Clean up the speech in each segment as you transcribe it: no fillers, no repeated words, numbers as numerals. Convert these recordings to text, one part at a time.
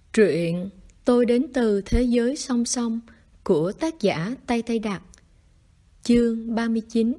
Truyện Tôi đến từ thế giới song song của tác giả Tây Tây Đặc. Chương 39.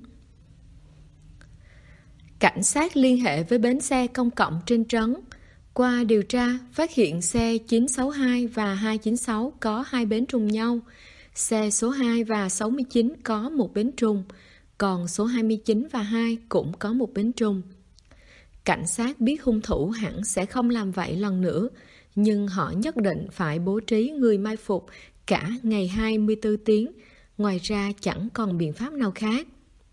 Cảnh sát liên hệ với bến xe công cộng trên trấn. Qua điều tra, phát hiện xe 962 và 296 có hai bến trùng nhau. Xe số 2 và 69 có một bến trùng, còn số 29 và 2 cũng có một bến trùng. Cảnh sát biết hung thủ hẳn sẽ không làm vậy lần nữa, nhưng họ nhất định phải bố trí người mai phục cả ngày 24 tiếng, ngoài ra chẳng còn biện pháp nào khác.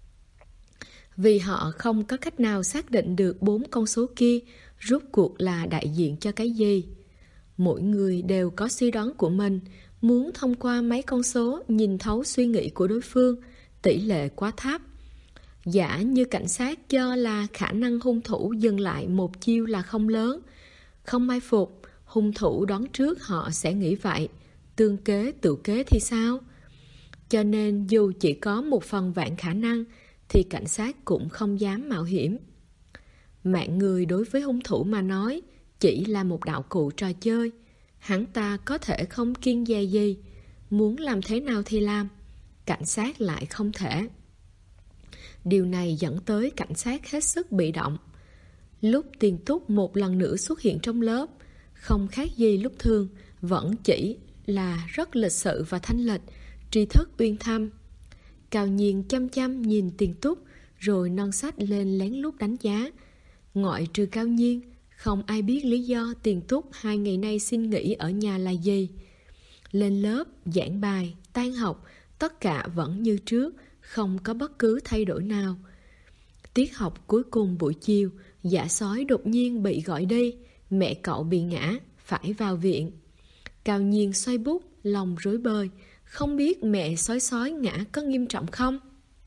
Vì họ không có cách nào xác định được 4 con số kia rốt cuộc là đại diện cho cái gì. Mỗi người đều có suy đoán của mình, muốn thông qua mấy con số nhìn thấu suy nghĩ của đối phương, tỷ lệ quá thấp. Giả như cảnh sát cho là khả năng hung thủ dừng lại một chiêu là không lớn. Không mai phục, hung thủ đoán trước họ sẽ nghĩ vậy. Tương kế tự kế thì sao? Cho nên dù chỉ có một phần vạn khả năng thì cảnh sát cũng không dám mạo hiểm. Mạng người đối với hung thủ mà nói chỉ là một đạo cụ trò chơi. Hắn ta có thể không kiêng dè gì, muốn làm thế nào thì làm. Cảnh sát lại không thể. Điều này dẫn tới cảnh sát hết sức bị động. Lúc Tiền Túc một lần nữa xuất hiện trong lớp, không khác gì lúc thường, vẫn chỉ là rất lịch sự và thanh lịch, tri thức uyên thâm. Cao Nhiên chăm chăm nhìn Tiền Túc, rồi nâng sách lên lén lút đánh giá. Ngoại trừ Cao Nhiên, không ai biết lý do Tiền Túc 2 ngày nay xin nghỉ ở nhà là gì. Lên lớp, giảng bài, tan học, tất cả vẫn như trước, không có bất cứ thay đổi nào. Tiết học cuối cùng buổi chiều, Dạ Sói đột nhiên bị gọi đi, mẹ cậu bị ngã, phải vào viện. Cao Nhiên xoay bút, lòng rối bời, không biết mẹ sói ngã có nghiêm trọng không?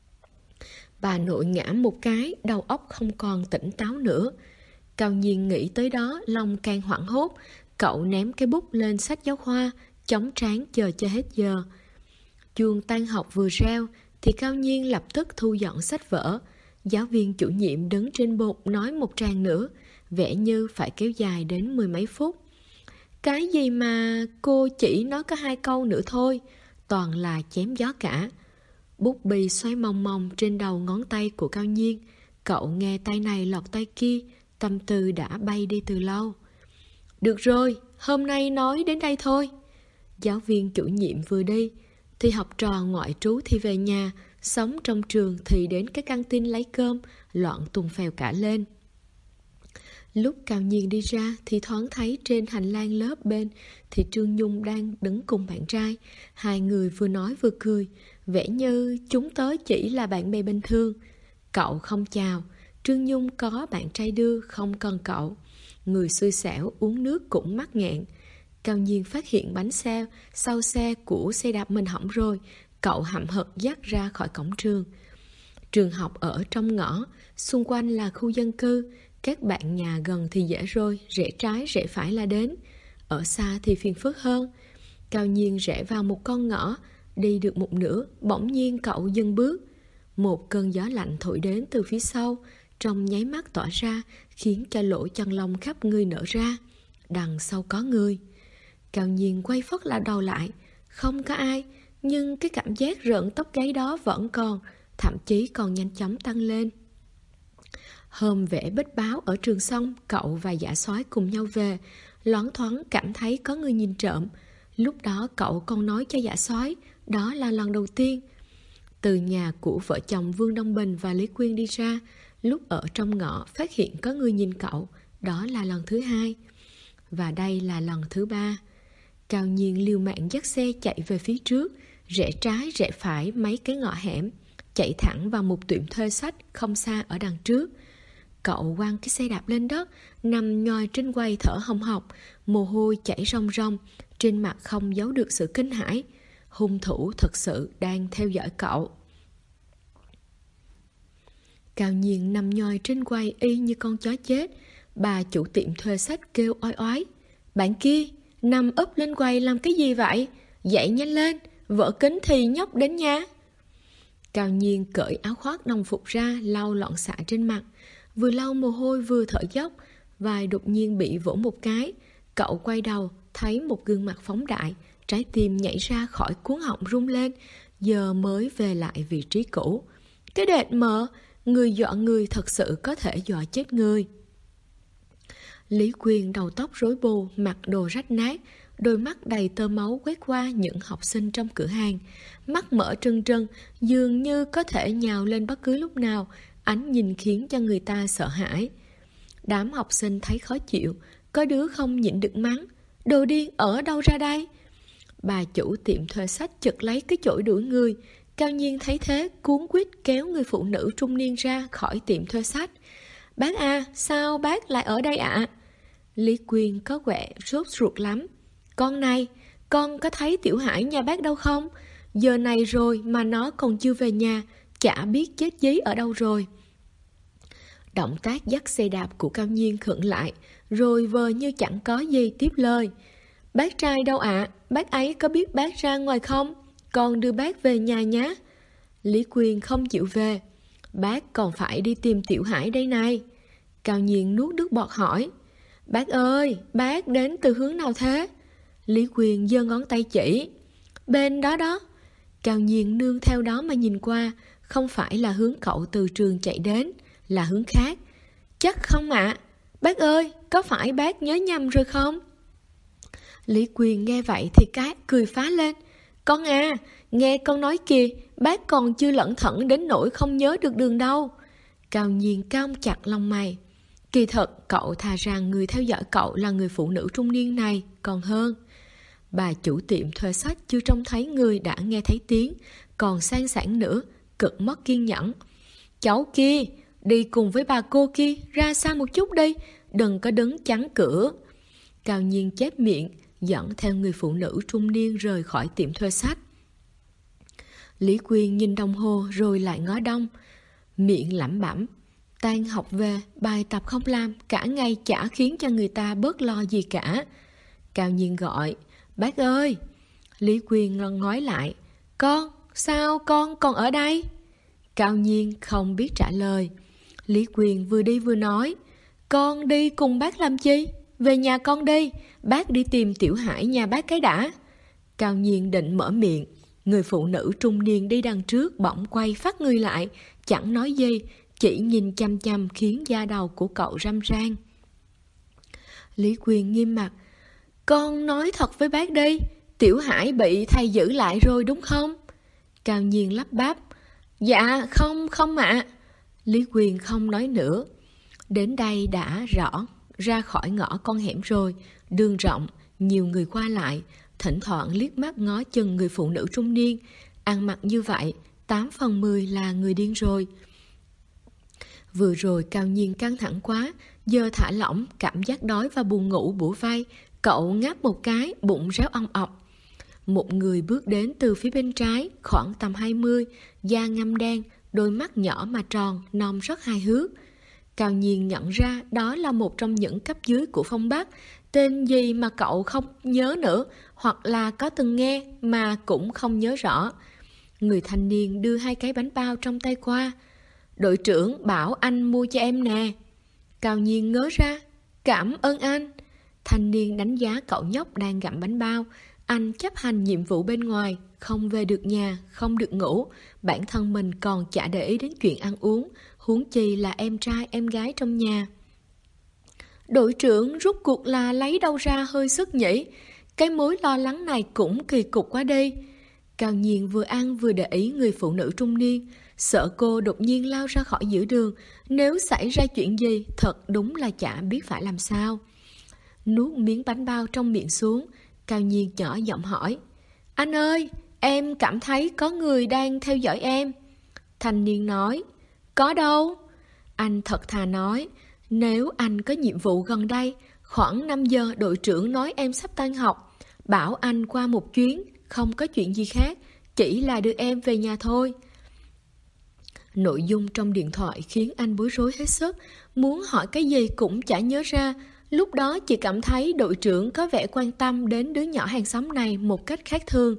Bà nội ngã một cái, đầu óc không còn tỉnh táo nữa. Cao Nhiên nghĩ tới đó, lòng càng hoảng hốt. Cậu ném cái bút lên sách giáo khoa, chống trán chờ cho hết giờ. Chuông tan học vừa reo thì Cao Nhiên lập tức thu dọn sách vở. Giáo viên chủ nhiệm đứng trên bục nói một tràng nữa, vẻ như phải kéo dài đến 10 mấy phút. Cái gì mà cô chỉ nói có 2 câu nữa thôi, toàn là chém gió cả. Bút bi xoay mòng mòng trên đầu ngón tay của Cao Nhiên. Cậu nghe tay này lọt tay kia, tâm tư đã bay đi từ lâu. Được rồi, hôm nay nói đến đây thôi. Giáo viên chủ nhiệm vừa đi thì học trò ngoại trú thì về nhà, sống trong trường thì đến cái căng tin lấy cơm, loạn tùng phèo cả lên. Lúc Cao Nhiên đi ra thì thoáng thấy trên hành lang lớp bên thì Trương Nhung đang đứng cùng bạn trai. Hai người vừa nói vừa cười, vẻ như chúng tớ chỉ là bạn bè bình thường. Cậu không chào, Trương Nhung có bạn trai đưa, không cần cậu. Người xui xẻo uống nước cũng mắc nghẹn. Cao Nhiên phát hiện bánh xe sau xe của xe đạp mình hỏng rồi. Cậu hậm hực dắt ra khỏi cổng trường. Trường học ở trong ngõ, xung quanh là khu dân cư. Các bạn nhà gần thì dễ rồi, rẽ trái rẽ phải là đến. Ở xa thì phiền phức hơn. Cao Nhiên rẽ vào một con ngõ, đi được một nửa, bỗng nhiên cậu dừng bước. Một cơn gió lạnh thổi đến từ phía sau, trong nháy mắt tỏa ra, khiến cho lỗ chân lông khắp người nở ra. Đằng sau có người. Cao Nhiên quay phất là đầu lại, không có ai, nhưng cái cảm giác rợn tóc gáy đó vẫn còn, thậm chí còn nhanh chóng tăng lên. Hôm vẽ bích báo ở trường xong, cậu và Dạ Sói cùng nhau về, loáng thoáng cảm thấy có người nhìn trộm. Lúc đó cậu còn nói cho Dạ Sói, đó là lần đầu tiên. Từ nhà của vợ chồng Vương Đông Bình và Lý Quyên đi ra, lúc ở trong ngõ phát hiện có người nhìn cậu, đó là lần thứ 2. Và đây là lần thứ 3. Cao Nhiên liều mạng dắt xe chạy về phía trước, rẽ trái rẽ phải mấy cái ngõ hẻm, chạy thẳng vào một tiệm thuê sách không xa ở đằng trước. Cậu quăng cái xe đạp lên đất, nằm nhoi trên quầy thở hồng hộc, mồ hôi chảy ròng ròng, trên mặt không giấu được sự kinh hãi. Hung thủ thật sự đang theo dõi cậu. Cao Nhiên nằm nhoi trên quầy y như con chó chết. Bà chủ tiệm thuê sách kêu oai oái. Bạn kia, nằm úp lên quầy làm cái gì vậy? Dậy nhanh lên, vỡ kính thì nhóc đến nha. Cao Nhiên cởi áo khoác đồng phục ra, lau loạn xạ trên mặt. Vừa lau mồ hôi vừa thở dốc, vai đột nhiên bị vỗ một cái. Cậu quay đầu, thấy một gương mặt phóng đại, trái tim nhảy ra khỏi cuống họng rung lên, giờ mới về lại vị trí cũ. Cái đệt mợ, người dọa người thật sự có thể dọa chết người. Lý Quyên đầu tóc rối bù, mặc đồ rách nát, đôi mắt đầy tơ máu quét qua những học sinh trong cửa hàng. Mắt mở trừng trừng, dường như có thể nhào lên bất cứ lúc nào, ánh nhìn khiến cho người ta sợ hãi. Đám học sinh thấy khó chịu, có đứa không nhịn được mắng. Đồ điên ở đâu ra đây? Bà chủ tiệm thuê sách chực lấy cái chổi đuổi người. Cao Nhiên thấy thế, cuống quýt kéo người phụ nữ trung niên ra khỏi tiệm thuê sách. Bác à, sao bác lại ở đây ạ? Lý Quyên có vẻ sốt ruột lắm. Con này, con có thấy Tiểu Hải nhà bác đâu không? Giờ này rồi mà nó còn chưa về nhà, chả biết chết dí ở đâu rồi. Động tác dắt xe đạp của Cao Nhiên khựng lại, rồi vờ như chẳng có gì tiếp lời. Bác trai đâu ạ? Bác ấy có biết bác ra ngoài không? Con đưa bác về nhà nhé. Lý Quyên không chịu về. Bác còn phải đi tìm Tiểu Hải đây này. Cao Nhiên nuốt nước bọt hỏi. Bác ơi, bác đến từ hướng nào thế? Lý Quyên giơ ngón tay chỉ. Bên đó đó. Cao Nhiên nương theo đó mà nhìn qua, không phải là hướng cậu từ trường chạy đến, là hướng khác. Chắc không ạ? Bác ơi, có phải bác nhớ nhầm rồi không? Lý Quyên nghe vậy thì cười phá lên. Con à, nghe con nói kìa, bác còn chưa lẩn thẩn đến nỗi không nhớ được đường đâu. Cao Nhiên cau chặt lông mày. Kỳ thật, cậu thà rằng người theo dõi cậu là người phụ nữ trung niên này còn hơn. Bà chủ tiệm thuê sách chưa trông thấy người đã nghe thấy tiếng, còn sang sảng nữa, cực mất kiên nhẫn. Cháu kia, đi cùng với bà cô kia, ra xa một chút đi, đừng có đứng chắn cửa. Cao Nhiên chép miệng, dẫn theo người phụ nữ trung niên rời khỏi tiệm thuê sách. Lý Quyên nhìn đồng hồ rồi lại ngó đông, miệng lẩm bẩm. Tan học về, bài tập không làm, cả ngày chả khiến cho người ta bớt lo gì cả. Cao Nhiên gọi, bác ơi. Lý Quyên ngoái lại, con, sao con còn ở đây? Cao Nhiên không biết trả lời. Lý Quyên vừa đi vừa nói, con đi cùng bác làm chi? Về nhà con đi, bác đi tìm Tiểu Hải nhà bác cái đã. Cao Nhiên định mở miệng, người phụ nữ trung niên đi đằng trước bỗng quay phát người lại, chẳng nói gì, chỉ nhìn chăm chăm khiến da đầu của cậu râm ran. Lý Quyên nghiêm mặt, con nói thật với bác đi, Tiểu Hải bị thầy giữ lại rồi đúng không? Cao Nhiên lắp bắp, dạ không ạ. Lý Quyên không nói nữa. Đến đây đã rõ, ra khỏi ngõ con hẻm rồi, đường rộng, nhiều người qua lại, thỉnh thoảng liếc mắt ngó chừng người phụ nữ trung niên, ăn mặc như vậy, 8 phần 10 là người điên rồi. Vừa rồi Cao Nhiên căng thẳng quá, giờ thả lỏng, cảm giác đói và buồn ngủ bủa vai, cậu ngáp một cái, bụng réo ong ọc. Một người bước đến từ phía bên trái, khoảng tầm 20, da ngăm đen, đôi mắt nhỏ mà tròn, non rất hài hước. Cao Nhiên nhận ra đó là một trong những cấp dưới của Phong Bắc, tên gì mà cậu không nhớ nữa, hoặc là có từng nghe mà cũng không nhớ rõ. Người thanh niên đưa 2 cái bánh bao trong tay qua. Đội trưởng bảo anh mua cho em nè. Cao Nhiên ngớ ra, cảm ơn anh. Thanh niên đánh giá cậu nhóc đang gặm bánh bao. Anh chấp hành nhiệm vụ bên ngoài, không về được nhà, không được ngủ. Bản thân mình còn chả để ý đến chuyện ăn uống, huống chi là em trai em gái trong nhà. Đội trưởng rút cuộc là lấy đâu ra hơi sức nhỉ? Cái mối lo lắng này cũng kỳ cục quá đi. Cao Nhiên vừa ăn vừa để ý người phụ nữ trung niên, sợ cô đột nhiên lao ra khỏi giữa đường. Nếu xảy ra chuyện gì, thật đúng là chả biết phải làm sao. Nuốt miếng bánh bao trong miệng xuống, Cao Nhiên nhỏ giọng hỏi, anh ơi, em cảm thấy có người đang theo dõi em. Thanh niên nói, có đâu. Anh thật thà nói, nếu anh có nhiệm vụ gần đây, khoảng 5 giờ đội trưởng nói em sắp tan học, bảo anh qua một chuyến, không có chuyện gì khác, chỉ là đưa em về nhà thôi. Nội dung trong điện thoại khiến anh bối rối hết sức, muốn hỏi cái gì cũng chả nhớ ra. Lúc đó chỉ cảm thấy đội trưởng có vẻ quan tâm đến đứa nhỏ hàng xóm này một cách khác thường.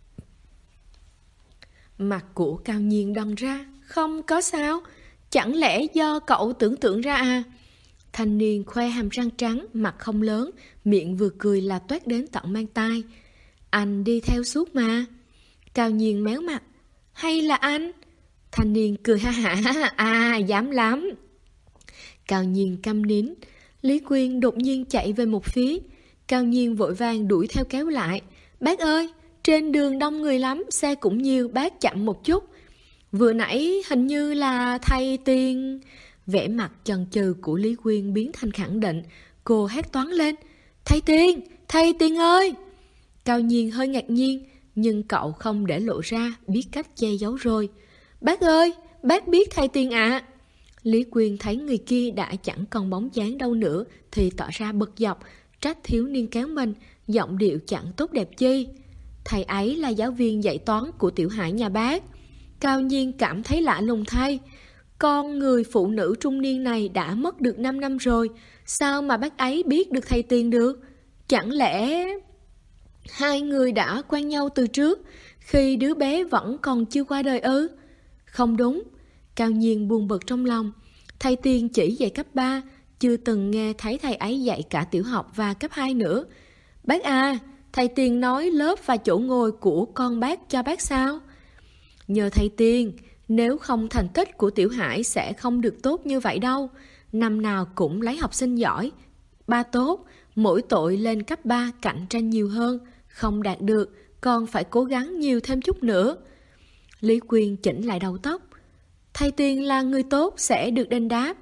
Mặt của Cao Nhiên đần ra, không có sao, chẳng lẽ do cậu tưởng tượng ra à? Thanh niên khoe hàm răng trắng, mặt không lớn, miệng vừa cười là toét đến tận mang tai. Anh đi theo suốt mà. Cao Nhiên méo mặt. Hay là anh? Thanh niên cười ha hả. Dám lắm. Cao Nhiên câm nín. Lý Quyên đột nhiên chạy về một phía. Cao Nhiên vội vàng đuổi theo kéo lại. Bác ơi, trên đường đông người lắm, xe cũng nhiều, bác chậm một chút. Vừa nãy hình như là thầy Tiền. Vẻ mặt chần chừ của Lý Quyên biến thành khẳng định. Cô hét toáng lên. Thầy Tiền ơi! Cao Nhiên hơi ngạc nhiên, nhưng cậu không để lộ ra, biết cách che giấu rồi. Bác ơi, bác biết thầy Tiền ạ. Lý Quyên thấy người kia đã chẳng còn bóng dáng đâu nữa thì tỏ ra bực dọc, trách thiếu niên kéo mình, giọng điệu chẳng tốt đẹp chi. Thầy ấy là giáo viên dạy toán của Tiểu Hải nhà bác. Cao Nhiên cảm thấy lạ lùng thay. Con người phụ nữ trung niên này đã mất được 5 năm rồi, sao mà bác ấy biết được thầy Tiền được? Chẳng lẽ hai người đã quen nhau từ trước, khi đứa bé vẫn còn chưa qua đời ư? Không đúng. Cao Nhiên buồn bực trong lòng. Thầy Tiền chỉ dạy cấp 3, chưa từng nghe thấy thầy ấy dạy cả tiểu học và cấp 2 nữa. Bác à, thầy Tiền nói lớp và chỗ ngồi của con bác cho bác sao? Nhờ thầy Tiền, nếu không thành tích của Tiểu Hải sẽ không được tốt như vậy đâu. Năm nào cũng lấy học sinh giỏi, 3 tốt, mỗi tội lên cấp 3 cạnh tranh nhiều hơn, không đạt được, còn phải cố gắng nhiều thêm chút nữa. Lý Quyên chỉnh lại đầu tóc. Thầy Tiền là người tốt sẽ được đền đáp.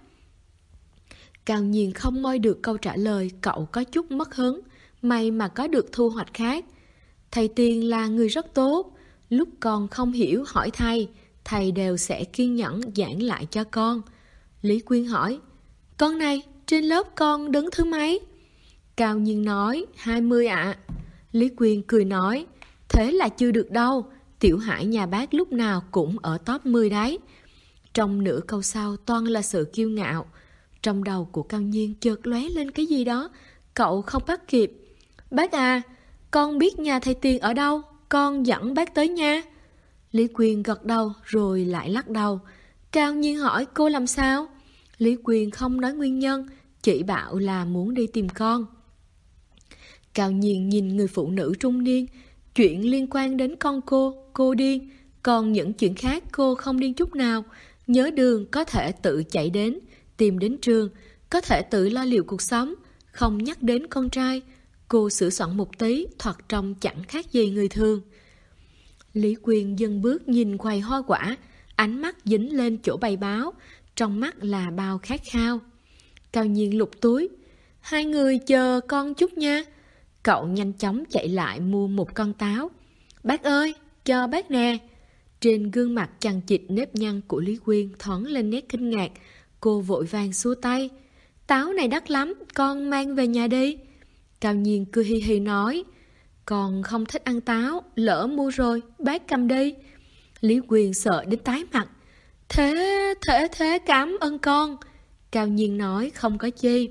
Cao Nhiên không moi được câu trả lời, cậu có chút mất hứng, may mà có được thu hoạch khác. Thầy Tiền là người rất tốt, lúc con không hiểu hỏi thầy đều sẽ kiên nhẫn giảng lại cho con. Lý Quyên hỏi, con này trên lớp con đứng thứ mấy? Cao Nhiên nói, 20 ạ. Lý Quyên cười nói, thế là chưa được đâu, Tiểu Hải nhà bác lúc nào cũng ở top 10 đấy. Trong nửa câu sau toàn là sự kiêu ngạo. Trong đầu của Cao Nhiên chợt lóe lên cái gì đó, cậu không bắt kịp. Bác à, con biết nhà thầy Tiền ở đâu, con dẫn bác tới nha. Lý Quyên gật đầu rồi lại lắc đầu. Cao Nhiên hỏi cô làm sao? Lý Quyên không nói nguyên nhân, chỉ bảo là muốn đi tìm con. Cao Nhiên nhìn người phụ nữ trung niên. Chuyện liên quan đến con cô điên. Còn những chuyện khác cô không điên chút nào. Nhớ đường có thể tự chạy đến, tìm đến trường, có thể tự lo liệu cuộc sống, không nhắc đến con trai. Cô sửa soạn một tí, thoạt trông chẳng khác gì người thường. Lý Quyên dừng bước nhìn quầy hoa quả, ánh mắt dính lên chỗ bày báo, trong mắt là bao khát khao. Cao Nhiên lục túi. Hai người chờ con chút nha. Cậu nhanh chóng chạy lại mua một con táo. Bác ơi, cho bác nè. Trên gương mặt chằng chịt nếp nhăn của Lý Quyên thoáng lên nét kinh ngạc. Cô vội vàng xua tay. Táo này đắt lắm, con mang về nhà đi. Cao Nhiên cười hi hi nói. Con không thích ăn táo, lỡ mua rồi, bác cầm đi. Lý Quyên sợ đến tái mặt. Thế cảm ơn con. Cao Nhiên nói không có chi.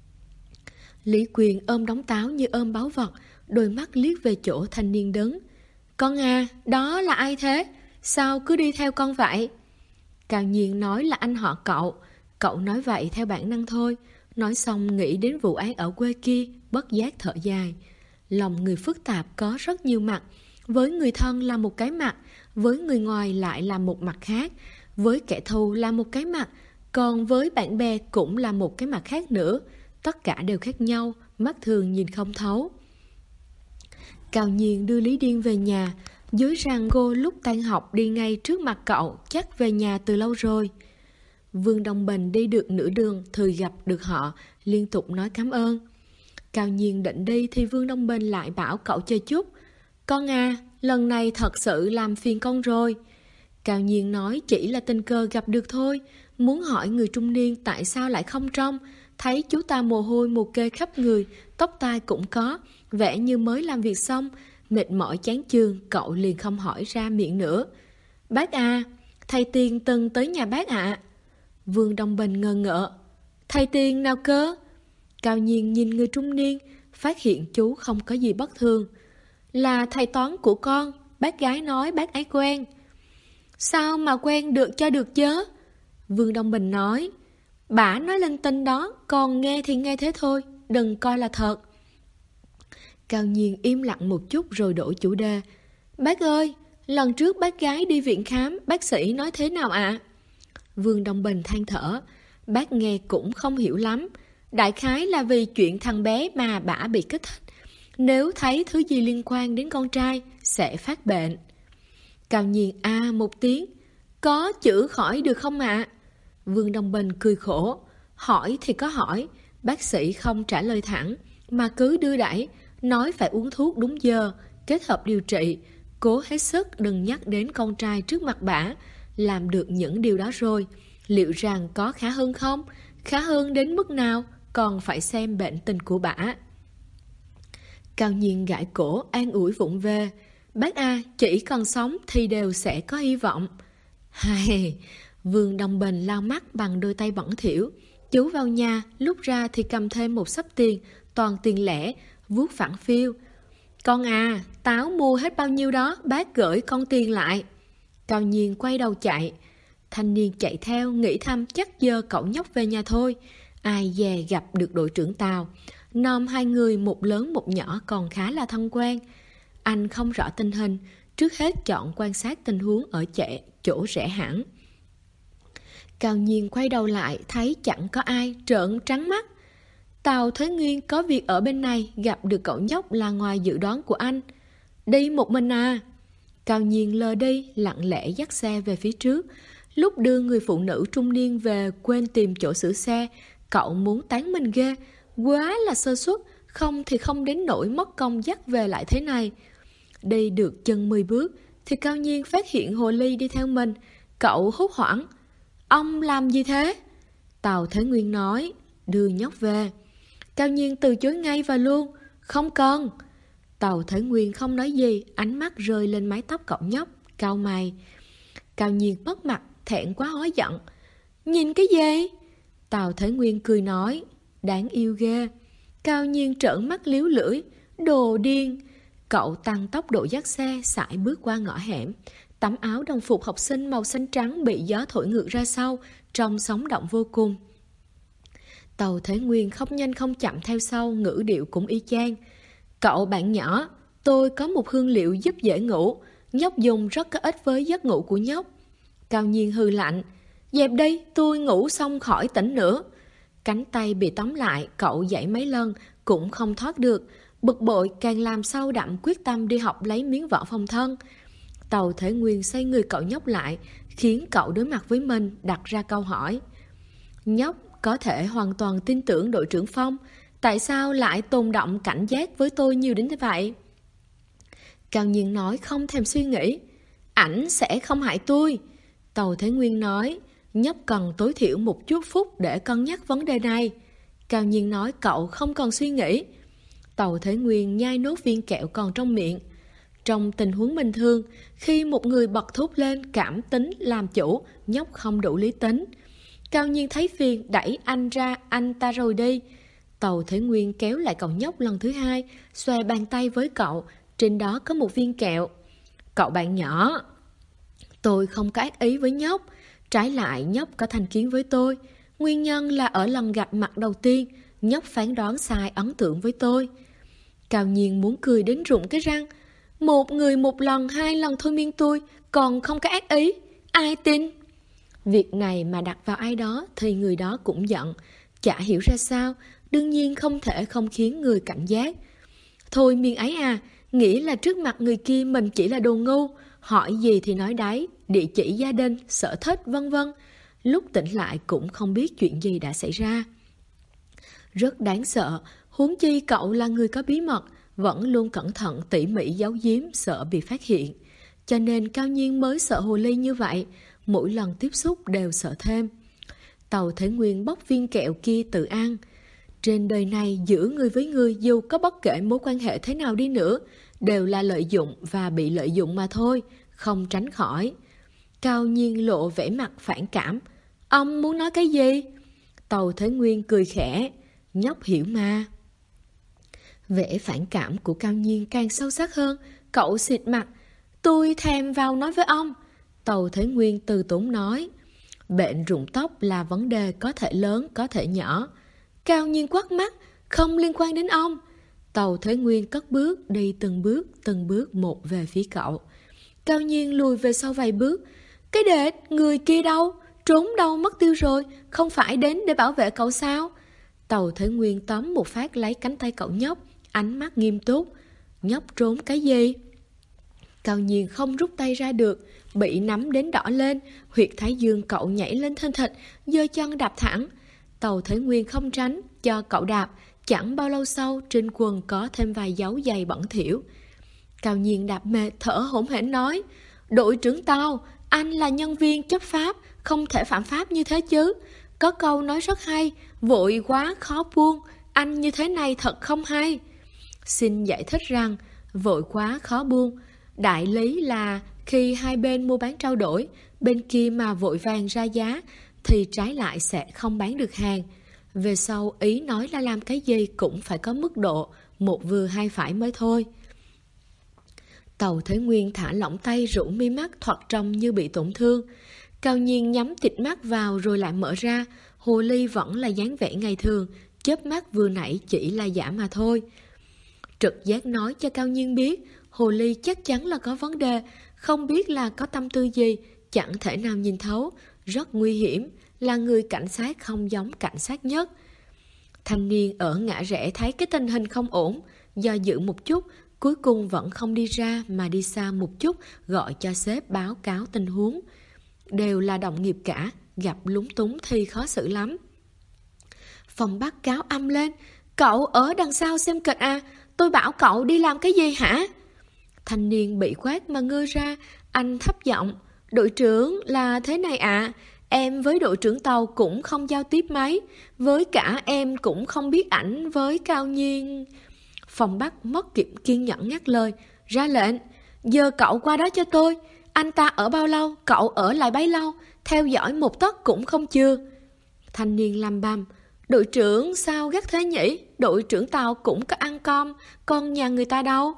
Lý Quyên ôm đống táo như ôm báu vật, đôi mắt liếc về chỗ thanh niên đứng. Con à, đó là ai thế? Sao cứ đi theo con vậy? Cao Nhiên nói là anh họ cậu. Cậu nói vậy theo bản năng thôi. Nói xong nghĩ đến vụ án ở quê kia, bất giác thở dài. Lòng người phức tạp có rất nhiều mặt. Với người thân là một cái mặt, với người ngoài lại là một mặt khác, với kẻ thù là một cái mặt, còn với bạn bè cũng là một cái mặt khác nữa. Tất cả đều khác nhau, mắt thường nhìn không thấu. Cao Nhiên đưa Lý Điên về nhà, dối rằng cô lúc tan học đi ngay trước mặt cậu, chắc về nhà từ lâu rồi. Vương Đông Bình đi được nửa đường thì gặp được họ, liên tục nói cảm ơn. Cao Nhiên định đi thì Vương Đông Bình lại bảo cậu chơi chút. Con à, lần này thật sự làm phiền con rồi. Cao Nhiên nói chỉ là tình cờ gặp được thôi, muốn hỏi người trung niên tại sao lại không trông. Thấy chú ta mồ hôi mồ kê khắp người, tóc tai cũng có, vẻ như mới làm việc xong, mệt mỏi chán chường, cậu liền không hỏi ra miệng nữa. Bác à, thầy Tiền từng tới nhà bác ạ. Vương Đông Bình ngờ ngợ. Thầy Tiền nào cơ? Cao Nhiên nhìn người trung niên, phát hiện chú không có gì bất thường. Là thầy toán của con, bác gái nói bác ấy quen. Sao mà quen được cho được chớ? Vương Đông Bình nói. Bả nói linh tinh đó, còn nghe thì nghe thế thôi, đừng coi là thật. Cao Nhiên im lặng một chút rồi đổi chủ đề. Bác ơi, lần trước bác gái đi viện khám, bác sĩ nói thế nào ạ? Vương Đông Bình than thở. Bác nghe cũng không hiểu lắm. Đại khái là vì chuyện thằng bé mà bả bị kích thích. Nếu thấy thứ gì liên quan đến con trai, sẽ phát bệnh. Cao Nhiên một tiếng. Có chữa khỏi được không ạ? Vương Đông Bình cười khổ. Hỏi thì có hỏi. Bác sĩ không trả lời thẳng, mà cứ đưa đẩy, nói phải uống thuốc đúng giờ, kết hợp điều trị, cố hết sức đừng nhắc đến con trai trước mặt bả. Làm được những điều đó rồi, liệu rằng có khá hơn không? Khá hơn đến mức nào? Còn phải xem bệnh tình của bả. Cao Nhiên gãi cổ an ủi vụng về. Bác chỉ còn sống thì đều sẽ có hy vọng. Hay, Vương Đông Bình lau mắt bằng đôi tay bẩn thỉu. Chú vào nhà, lúc ra thì cầm thêm một xấp tiền, toàn tiền lẻ, vuốt phẳng phiu. Con táo mua hết bao nhiêu đó, bác gửi con tiền lại. Cao Nhiên quay đầu chạy. Thanh niên chạy theo, nghĩ thầm chắc giờ cậu nhóc về nhà thôi. Ai dè gặp được đội trưởng Tào. Nom hai người một lớn một nhỏ còn khá là thân quen. Anh không rõ tình hình, trước hết chọn quan sát tình huống ở chỗ rẻ hẳn. Cao Nhiên quay đầu lại, thấy chẳng có ai, trợn trắng mắt. Tào Thế Nguyên có việc ở bên này, gặp được cậu nhóc là ngoài dự đoán của anh. Đi một mình Cao Nhiên lờ đi, lặng lẽ dắt xe về phía trước. Lúc đưa người phụ nữ trung niên về, quên tìm chỗ sửa xe. Cậu muốn tán mình ghê, quá là sơ suất, không thì không đến nỗi mất công dắt về lại thế này. Đi được chừng 10 bước thì Cao Nhiên phát hiện Hồ Ly đi theo mình. Cậu hốt hoảng. Ông làm gì thế? Tào Thế Nguyên nói. Đưa nhóc về. Cao Nhiên từ chối ngay và luôn. Không cần. Tào Thế Nguyên không nói gì, ánh mắt rơi lên mái tóc cậu nhóc, cau mày. Cao Nhiên mất mặt, thẹn quá hóa giận. Nhìn cái gì? Tào Thế Nguyên cười nói. Đáng yêu ghê. Cao Nhiên trợn mắt liếu lưỡi. Đồ điên. Cậu tăng tốc độ dắt xe, sải bước qua ngõ hẻm. Tấm áo đồng phục học sinh màu xanh trắng bị gió thổi ngược ra sau, trông sống động vô cùng. Tào Thế Nguyên không nhanh không chậm theo sau, ngữ điệu cũng y chang. Cậu bạn nhỏ, tôi có một hương liệu giúp dễ ngủ. Nhóc dùng rất có ích với giấc ngủ của nhóc. Cao Nhiên hừ lạnh. Dẹp đi, tôi ngủ xong khỏi tỉnh nữa. Cánh tay bị tóm lại, cậu dậy mấy lần, cũng không thoát được. Bực bội càng làm sâu đậm quyết tâm đi học lấy miếng vỏ phòng thân. Tào Thế Nguyên xoay người cậu nhóc lại, khiến cậu đối mặt với mình, đặt ra câu hỏi. Nhóc có thể hoàn toàn tin tưởng đội trưởng Phong, tại sao lại tồn động cảnh giác với tôi nhiều đến thế vậy? Cao Nhiên nói không thèm suy nghĩ. Ảnh sẽ không hại tôi. Tào Thế Nguyên nói. Nhóc cần tối thiểu một chút phút để cân nhắc vấn đề này. Cao Nhiên nói cậu không cần suy nghĩ. Tào Thế Nguyên nhai nốt viên kẹo còn trong miệng. Trong tình huống bình thường, khi một người bật thốt lên cảm tính làm chủ, nhóc không đủ lý tính. Cao Nhiên thấy phiền, đẩy anh ra, anh ta rồi đi. Tào Thế Nguyên kéo lại cậu nhóc lần thứ hai, xòe bàn tay với cậu, trên đó có một viên kẹo. Cậu bạn nhỏ, tôi không có ác ý với nhóc, trái lại nhóc có thành kiến với tôi. Nguyên nhân là ở lần gặp mặt đầu tiên, nhóc phán đoán sai ấn tượng với tôi. Cao Nhiên muốn cười đến rụng cái răng. Một người một lần, hai lần thôi miên tôi, còn không có ác ý. Ai tin? Việc này mà đặt vào ai đó thì người đó cũng giận. Chả hiểu ra sao, đương nhiên không thể không khiến người cảnh giác. Thôi miên ấy nghĩ là trước mặt người kia mình chỉ là đồ ngu, hỏi gì thì nói đấy, địa chỉ gia đình, sở thích vân vân. Lúc tỉnh lại cũng không biết chuyện gì đã xảy ra. Rất đáng sợ, huống chi cậu là người có bí mật, vẫn luôn cẩn thận tỉ mỉ giấu giếm, sợ bị phát hiện. Cho nên Cao Nhiên mới sợ Hồ Ly như vậy, mỗi lần tiếp xúc đều sợ thêm. Tào Thế Nguyên bóc viên kẹo kia tự ăn. Trên đời này giữa người với người, dù có bất kể mối quan hệ thế nào đi nữa, đều là lợi dụng và bị lợi dụng mà thôi, không tránh khỏi. Cao Nhiên lộ vẻ mặt phản cảm. Ông muốn nói cái gì? Tào Thế Nguyên cười khẽ. Nhóc hiểu mà. Vẻ phản cảm của Cao Nhiên càng sâu sắc hơn. Cậu xịt mặt. Tôi thèm vào nói với ông. Tào Thế Nguyên từ tốn nói. Bệnh rụng tóc là vấn đề có thể lớn, có thể nhỏ. Cao Nhiên quát mắt, không liên quan đến ông. Tàu Thế Nguyên cất bước, đi từng bước một về phía cậu. Cao Nhiên lùi về sau vài bước. Cái đệt, người kia đâu? Trốn đâu mất tiêu rồi? Không phải đến để bảo vệ cậu sao? Tàu Thế Nguyên tóm một phát lấy cánh tay cậu nhóc, ánh mắt nghiêm túc. Nhóc trốn cái gì? Cao Nhiên không rút tay ra được, bị nắm đến đỏ lên, huyệt thái dương cậu nhảy lên thình thịch, giơ chân đạp thẳng. Tàu Thế Nguyên không tránh, cho cậu đạp. Chẳng bao lâu sau, trên quần có thêm vài dấu giày bẩn thỉu. Cao Nhiên đạp mệt, thở hổn hển nói, đội trưởng Tàu, anh là nhân viên chấp pháp, không thể phạm pháp như thế chứ. Có câu nói rất hay, vội quá khó buông, anh như thế này thật không hay. Xin giải thích rằng, vội quá khó buông, đại lý là khi hai bên mua bán trao đổi, bên kia mà vội vàng ra giá, thì trái lại sẽ không bán được hàng. Về sau ý nói là làm cái gì cũng phải có mức độ, một vừa hai phải mới thôi. Tàu Thế Nguyên thả lỏng tay, rũ mi mắt, thoạt trông như bị tổn thương. Cao Nhiên nhắm tịt mắt vào rồi lại mở ra. Hồ ly vẫn là dáng vẻ ngày thường, chớp mắt vừa nãy chỉ là giả mà thôi. Trực giác nói cho Cao Nhiên biết, hồ ly chắc chắn là có vấn đề, không biết là có tâm tư gì, chẳng thể nào nhìn thấu, rất nguy hiểm, là người cảnh sát không giống cảnh sát nhất. Thanh niên ở ngã rẽ thấy cái tình hình không ổn, do dự một chút, cuối cùng vẫn không đi ra mà đi xa một chút, gọi cho sếp báo cáo tình huống. Đều là đồng nghiệp cả, gặp lúng túng thì khó xử lắm. Phòng Bắc cáo âm lên, cậu ở đằng sau xem kịch à, tôi bảo cậu đi làm cái gì hả? Thanh niên bị quát mà ngơ ra, anh thấp giọng, đội trưởng là thế này ạ, em với đội trưởng Tàu cũng không giao tiếp mấy, với cả em cũng không biết ảnh với Cao Nhiên. Phòng Bắc mất kịp kiên nhẫn ngắt lời, ra lệnh, giờ cậu qua đó cho tôi, anh ta ở bao lâu, cậu ở lại bấy lâu, theo dõi một tấc cũng không chưa. Thanh niên lăm băm, đội trưởng sao gắt thế nhỉ, đội trưởng Tàu cũng có ăn com, con nhà người ta đâu.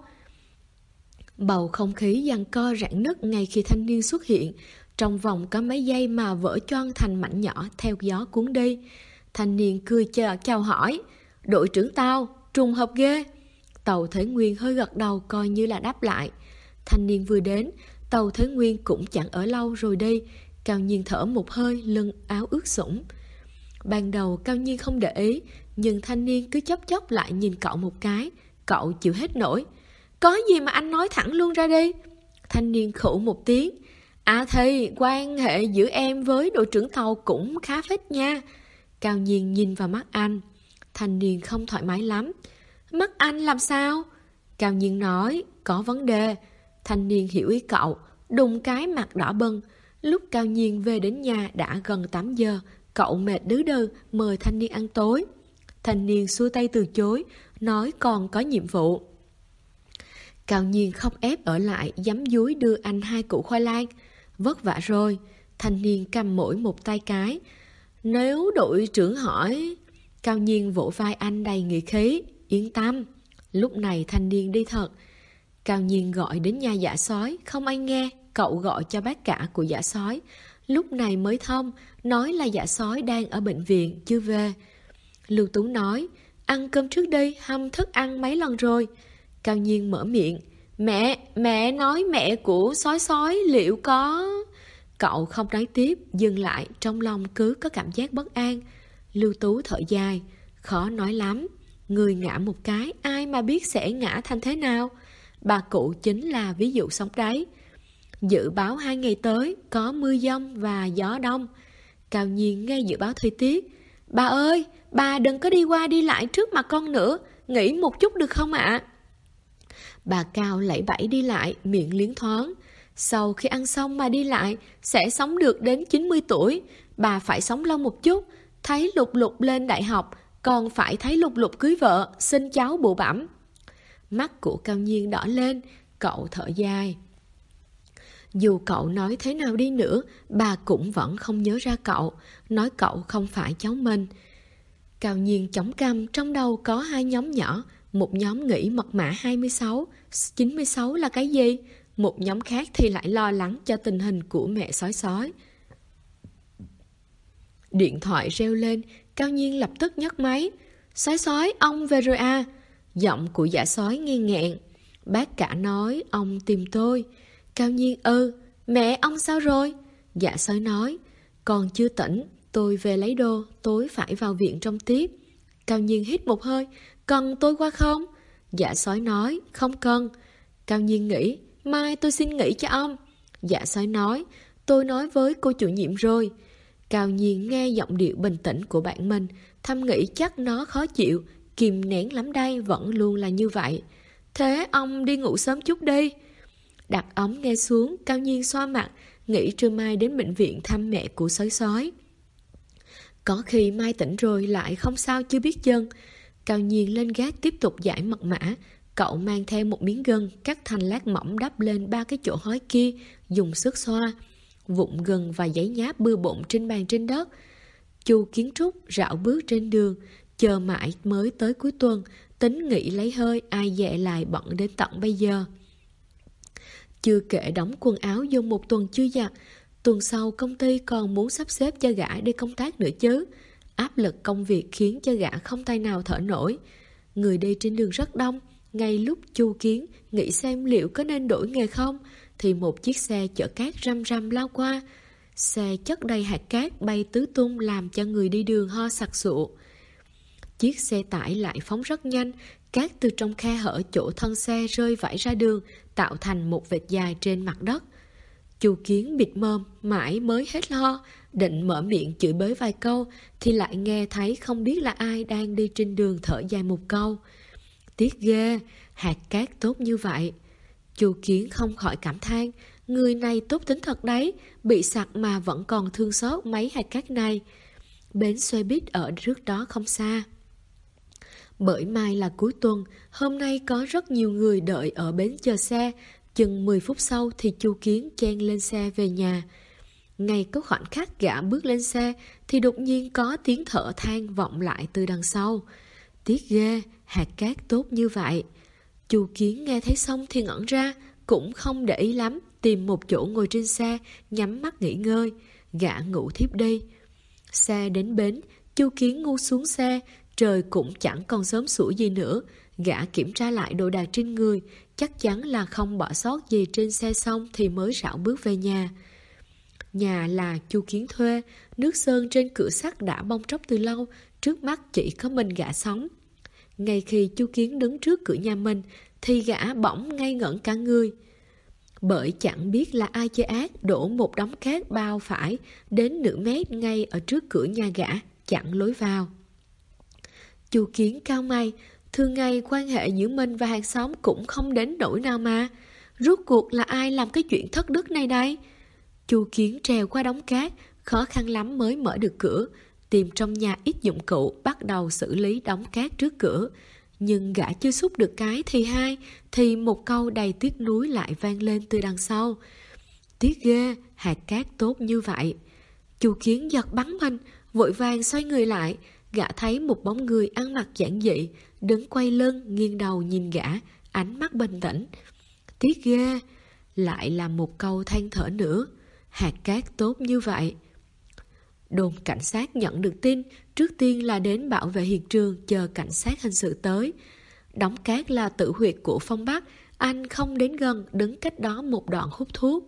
Bầu không khí giằng co rạn nứt ngay khi thanh niên xuất hiện. Trong vòng có mấy giây mà vỡ choang thành mảnh nhỏ theo gió cuốn đi. Thanh niên cười chào hỏi, đội trưởng Tàu, trùng hợp ghê. Tàu Thế Nguyên hơi gật đầu coi như là đáp lại. Thanh niên vừa đến, Tàu Thế Nguyên cũng chẳng ở lâu rồi đi. Cao Nhiên thở một hơi, lưng áo ướt sũng. Ban đầu Cao Nhiên không để ý, nhưng thanh niên cứ chốc lại nhìn cậu một cái. Cậu chịu hết nổi. Có gì mà anh nói thẳng luôn ra đi. Thanh niên khụ một tiếng. À thì quan hệ giữa em với đội trưởng Tàu cũng khá phết nha. Cao Nhiên nhìn vào mắt anh. Thanh niên không thoải mái lắm. Mắt anh làm sao? Cao Nhiên nói, có vấn đề. Thanh niên hiểu ý cậu, đùng cái mặt đỏ bừng. Lúc Cao Nhiên về đến nhà đã gần 8 giờ, cậu mệt đứ đừ mời thanh niên ăn tối. Thanh niên xua tay từ chối, nói còn có nhiệm vụ. Cao Nhiên không ép ở lại, giấm dúi đưa anh 2 củ khoai lang. Vất vả rồi. Thanh niên cầm mỗi một tay cái. Nếu đội trưởng hỏi... Cao Nhiên vỗ vai anh đầy nghĩa khí. Yên tâm. Lúc này thanh niên đi thật. Cao Nhiên gọi đến nhà Dạ Sói, không ai nghe. Cậu gọi cho bác cả của Dạ Sói. Lúc này mới thông, nói là Dạ Sói đang ở bệnh viện, chưa về. Lưu Tú nói, ăn cơm trước đi, hâm thức ăn mấy lần rồi. Cao Nhiên mở miệng, mẹ nói mẹ của Sói liệu có... Cậu không nói tiếp, dừng lại, trong lòng cứ có cảm giác bất an. Lưu Tú thở dài, khó nói lắm. Người ngã một cái, ai mà biết sẽ ngã thành thế nào. Bà cụ chính là ví dụ sống đấy. Dự báo 2 ngày tới có mưa dông và gió đông. Cao Nhiên nghe dự báo thời tiết. Bà ơi, bà đừng có đi qua đi lại trước mặt con nữa, nghỉ một chút được không ạ? Bà Cao lẫy bẫy đi lại, miệng liến thoáng. Sau khi ăn xong mà đi lại, sẽ sống được đến 90 tuổi. Bà phải sống lâu một chút, thấy Lục Lục lên đại học, còn phải thấy Lục Lục cưới vợ, sinh cháu bụ bẵm. Mắt của Cao Nhiên đỏ lên, cậu thở dài. Dù cậu nói thế nào đi nữa, bà cũng vẫn không nhớ ra cậu, nói cậu không phải cháu mình. Cao Nhiên chống cằm, trong đầu có 2 nhóm nhỏ, một nhóm nghĩ mật mã 26, 96 là cái gì? Một nhóm khác thì lại lo lắng cho tình hình của mẹ Sói. Điện thoại reo lên, Cao Nhiên lập tức nhấc máy. Sói sói, ông về rồi à? Giọng của Dạ Sói nghe nghẹn. Bác cả nói ông tìm tôi. Cao Nhiên mẹ ông sao rồi? Dạ Sói nói còn chưa tỉnh, tôi về lấy đồ, tối phải vào viện trong tiếp. Cao Nhiên hít một hơi. Cần tôi qua không? Dạ Sói nói không cần. Cao Nhiên nghĩ mai tôi xin nghỉ cho ông. Dạ Sói nói tôi nói với cô chủ nhiệm rồi. Cao Nhiên nghe giọng điệu bình tĩnh của bạn mình, thầm nghĩ chắc nó khó chịu, kìm nén lắm đây, vẫn luôn là như vậy. Thế ông đi ngủ sớm chút đi. Đặt ống nghe xuống, Cao Nhiên xoa mặt, nghĩ trưa mai đến bệnh viện thăm mẹ của Sói Sói. Có khi mai tỉnh rồi lại không sao chưa biết chừng. Cao Nhiên lên gác tiếp tục giải mật mã. Cậu mang theo một miếng gân, cắt thành lát mỏng đắp lên 3 cái chỗ hói kia, dùng sức xoa. Vụn gân và giấy nháp bừa bộn trên bàn trên đất. Chu Kiến Trúc rảo bước trên đường, chờ mãi mới tới cuối tuần, tính nghỉ lấy hơi, ai dè lại bận đến tận bây giờ. Chưa kể đóng quần áo vô một tuần chưa giặt, tuần sau công ty còn muốn sắp xếp cho gã đi công tác nữa chứ. Áp lực công việc khiến cho gã không tay nào thở nổi. Người đi trên đường rất đông. Ngay lúc Chu Kiến nghĩ xem liệu có nên đổi nghề không, thì một chiếc xe chở cát răm răm lao qua. Xe chất đầy hạt cát bay tứ tung làm cho người đi đường ho sặc sụa. Chiếc xe tải lại phóng rất nhanh, cát từ trong khe hở chỗ thân xe rơi vãi ra đường, tạo thành một vệt dài trên mặt đất. Chu Kiến bịt mồm, mãi mới hết ho, định mở miệng chửi bới vài câu, thì lại nghe thấy không biết là ai đang đi trên đường thở dài một câu. Tiếc ghê, hạt cát tốt như vậy. Chu Kiến không khỏi cảm than, người này tốt tính thật đấy, bị sặc mà vẫn còn thương xót mấy hạt cát này. Bến xe buýt ở trước đó không xa. Bởi mai là cuối tuần, hôm nay có rất nhiều người đợi ở bến chờ xe. Chừng 10 phút sau thì Chu Kiến chen lên xe về nhà. Ngay có khoảnh khắc gã bước lên xe thì đột nhiên có tiếng thở than vọng lại từ đằng sau. Tiếc ghê, hạt cát tốt như vậy. Chu Kiến nghe thấy xong thì ngẩn ra, cũng không để ý lắm, tìm một chỗ ngồi trên xe, nhắm mắt nghỉ ngơi. Gã ngủ thiếp đi. Xe đến bến, Chu Kiến ngu xuống xe, trời cũng chẳng còn sớm sủa gì nữa. Gã kiểm tra lại đồ đạc trên người, chắc chắn là không bỏ sót gì trên xe xong thì mới rảo bước về nhà. Nhà là Chu Kiến thuê, nước sơn trên cửa sắt đã bong tróc từ lâu, trước mắt chỉ có mình gã sống. Ngay khi Chu Kiến đứng trước cửa nhà mình thì gã bỗng ngây ngẩn cả người. Bởi chẳng biết là ai chơi ác đổ một đống cát bao phải đến nửa mét ngay ở trước cửa nhà gã, chặn lối vào. Chu Kiến cau mày, thường ngày quan hệ giữa mình và hàng xóm cũng không đến nỗi nào mà. Rốt cuộc là ai làm cái chuyện thất đức này đây? Chu Kiến trèo qua đống cát, khó khăn lắm mới mở được cửa, tìm trong nhà ít dụng cụ, bắt đầu xử lý đống cát trước cửa. Nhưng gã chưa xúc được cái thì hai, thì một câu đầy tiếc nuối lại vang lên từ đằng sau. Tiếc ghê, hạt cát tốt như vậy. Chu Kiến giật bắn mình, vội vàng xoay người lại. Gã thấy một bóng người ăn mặc giản dị, đứng quay lưng, nghiêng đầu nhìn gã, ánh mắt bình tĩnh. Tiếc ghê, lại là một câu than thở nữa. Hạt cát tốt như vậy. Đồn cảnh sát nhận được tin, trước tiên là đến bảo vệ hiện trường chờ cảnh sát hình sự tới. Đống cát là tự huyệt của Phong Bắc, anh không đến gần, đứng cách đó một đoạn hút thuốc.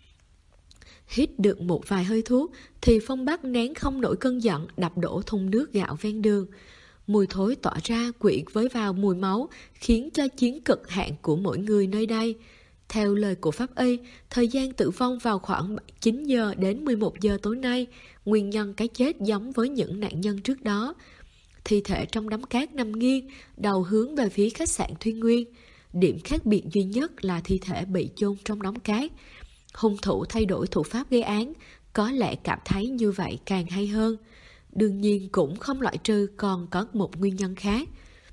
Hít được một vài hơi thuốc thì Phong Bắc nén không nổi cơn giận, đập đổ thùng nước gạo ven đường. Mùi thối tỏa ra quyện với vào mùi máu, khiến cho chiến cực hạn của mỗi người nơi đây. Theo lời của pháp y, thời gian tử vong vào khoảng 9 giờ đến 11 giờ tối nay, nguyên nhân cái chết giống với những nạn nhân trước đó. Thi thể trong đống cát nằm nghiêng, đầu hướng về phía khách sạn Thuyên Nguyên. Điểm khác biệt duy nhất là thi thể bị chôn trong đống cát. Hung thủ thay đổi thủ pháp gây án, có lẽ cảm thấy như vậy càng hay hơn. Đương nhiên cũng không loại trừ còn có một nguyên nhân khác.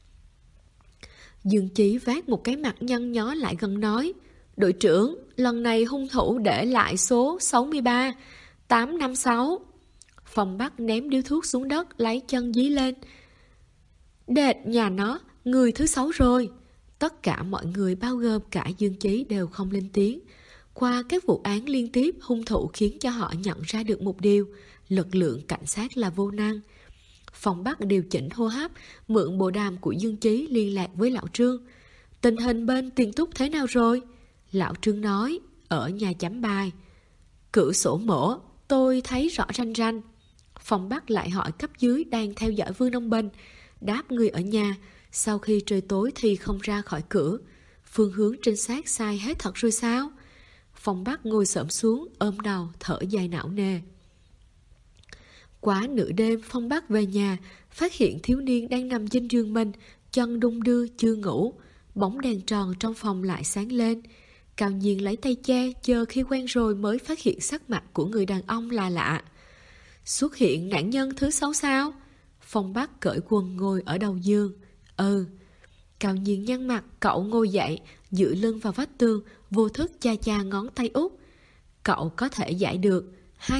Dương Chí vác một cái mặt nhăn nhó lại gần nói: Đội trưởng, lần này hung thủ để lại số 63, 856. Phong Bắc ném điếu thuốc xuống đất, lấy chân dí lên. Đệt nhà nó, người thứ 6 rồi. Tất cả mọi người bao gồm cả Dương Chí đều không lên tiếng. Qua các vụ án liên tiếp, hung thủ khiến cho họ nhận ra được một điều lực lượng cảnh sát là vô năng. Phong Bắc điều chỉnh hô hấp, mượn bộ đàm của Dương Chí liên lạc với lão Trương. Tình hình bên Tiền Túc thế nào rồi? Lão Trương nói, ở nhà chấm bài. Cửa sổ mổ, tôi thấy rõ ranh ranh. Phong Bắc lại hỏi cấp dưới đang theo dõi Vương Đông Bình. Đáp người ở nhà, sau khi trời tối thì không ra khỏi cửa. Phương hướng trinh sát sai hết thật rồi sao? Phong Bắc ngồi xổm xuống, ôm đầu, thở dài não nề. Quá nửa đêm, Phong Bắc về nhà, phát hiện thiếu niên đang nằm trên giường mình, chân đung đưa chưa ngủ. Bóng đèn tròn trong phòng lại sáng lên. Cao Nhiên lấy tay che, chờ khi quen rồi mới phát hiện sắc mặt của người đàn ông là lạ. Xuất hiện nạn nhân thứ 6 sao? Phong Bắc cởi quần ngồi ở đầu giường. Ừ. Cao Nhiên nhăn mặt, cậu ngồi dậy, dựa lưng vào vách tường, vô thức cha cha ngón tay út. Cậu có thể giải được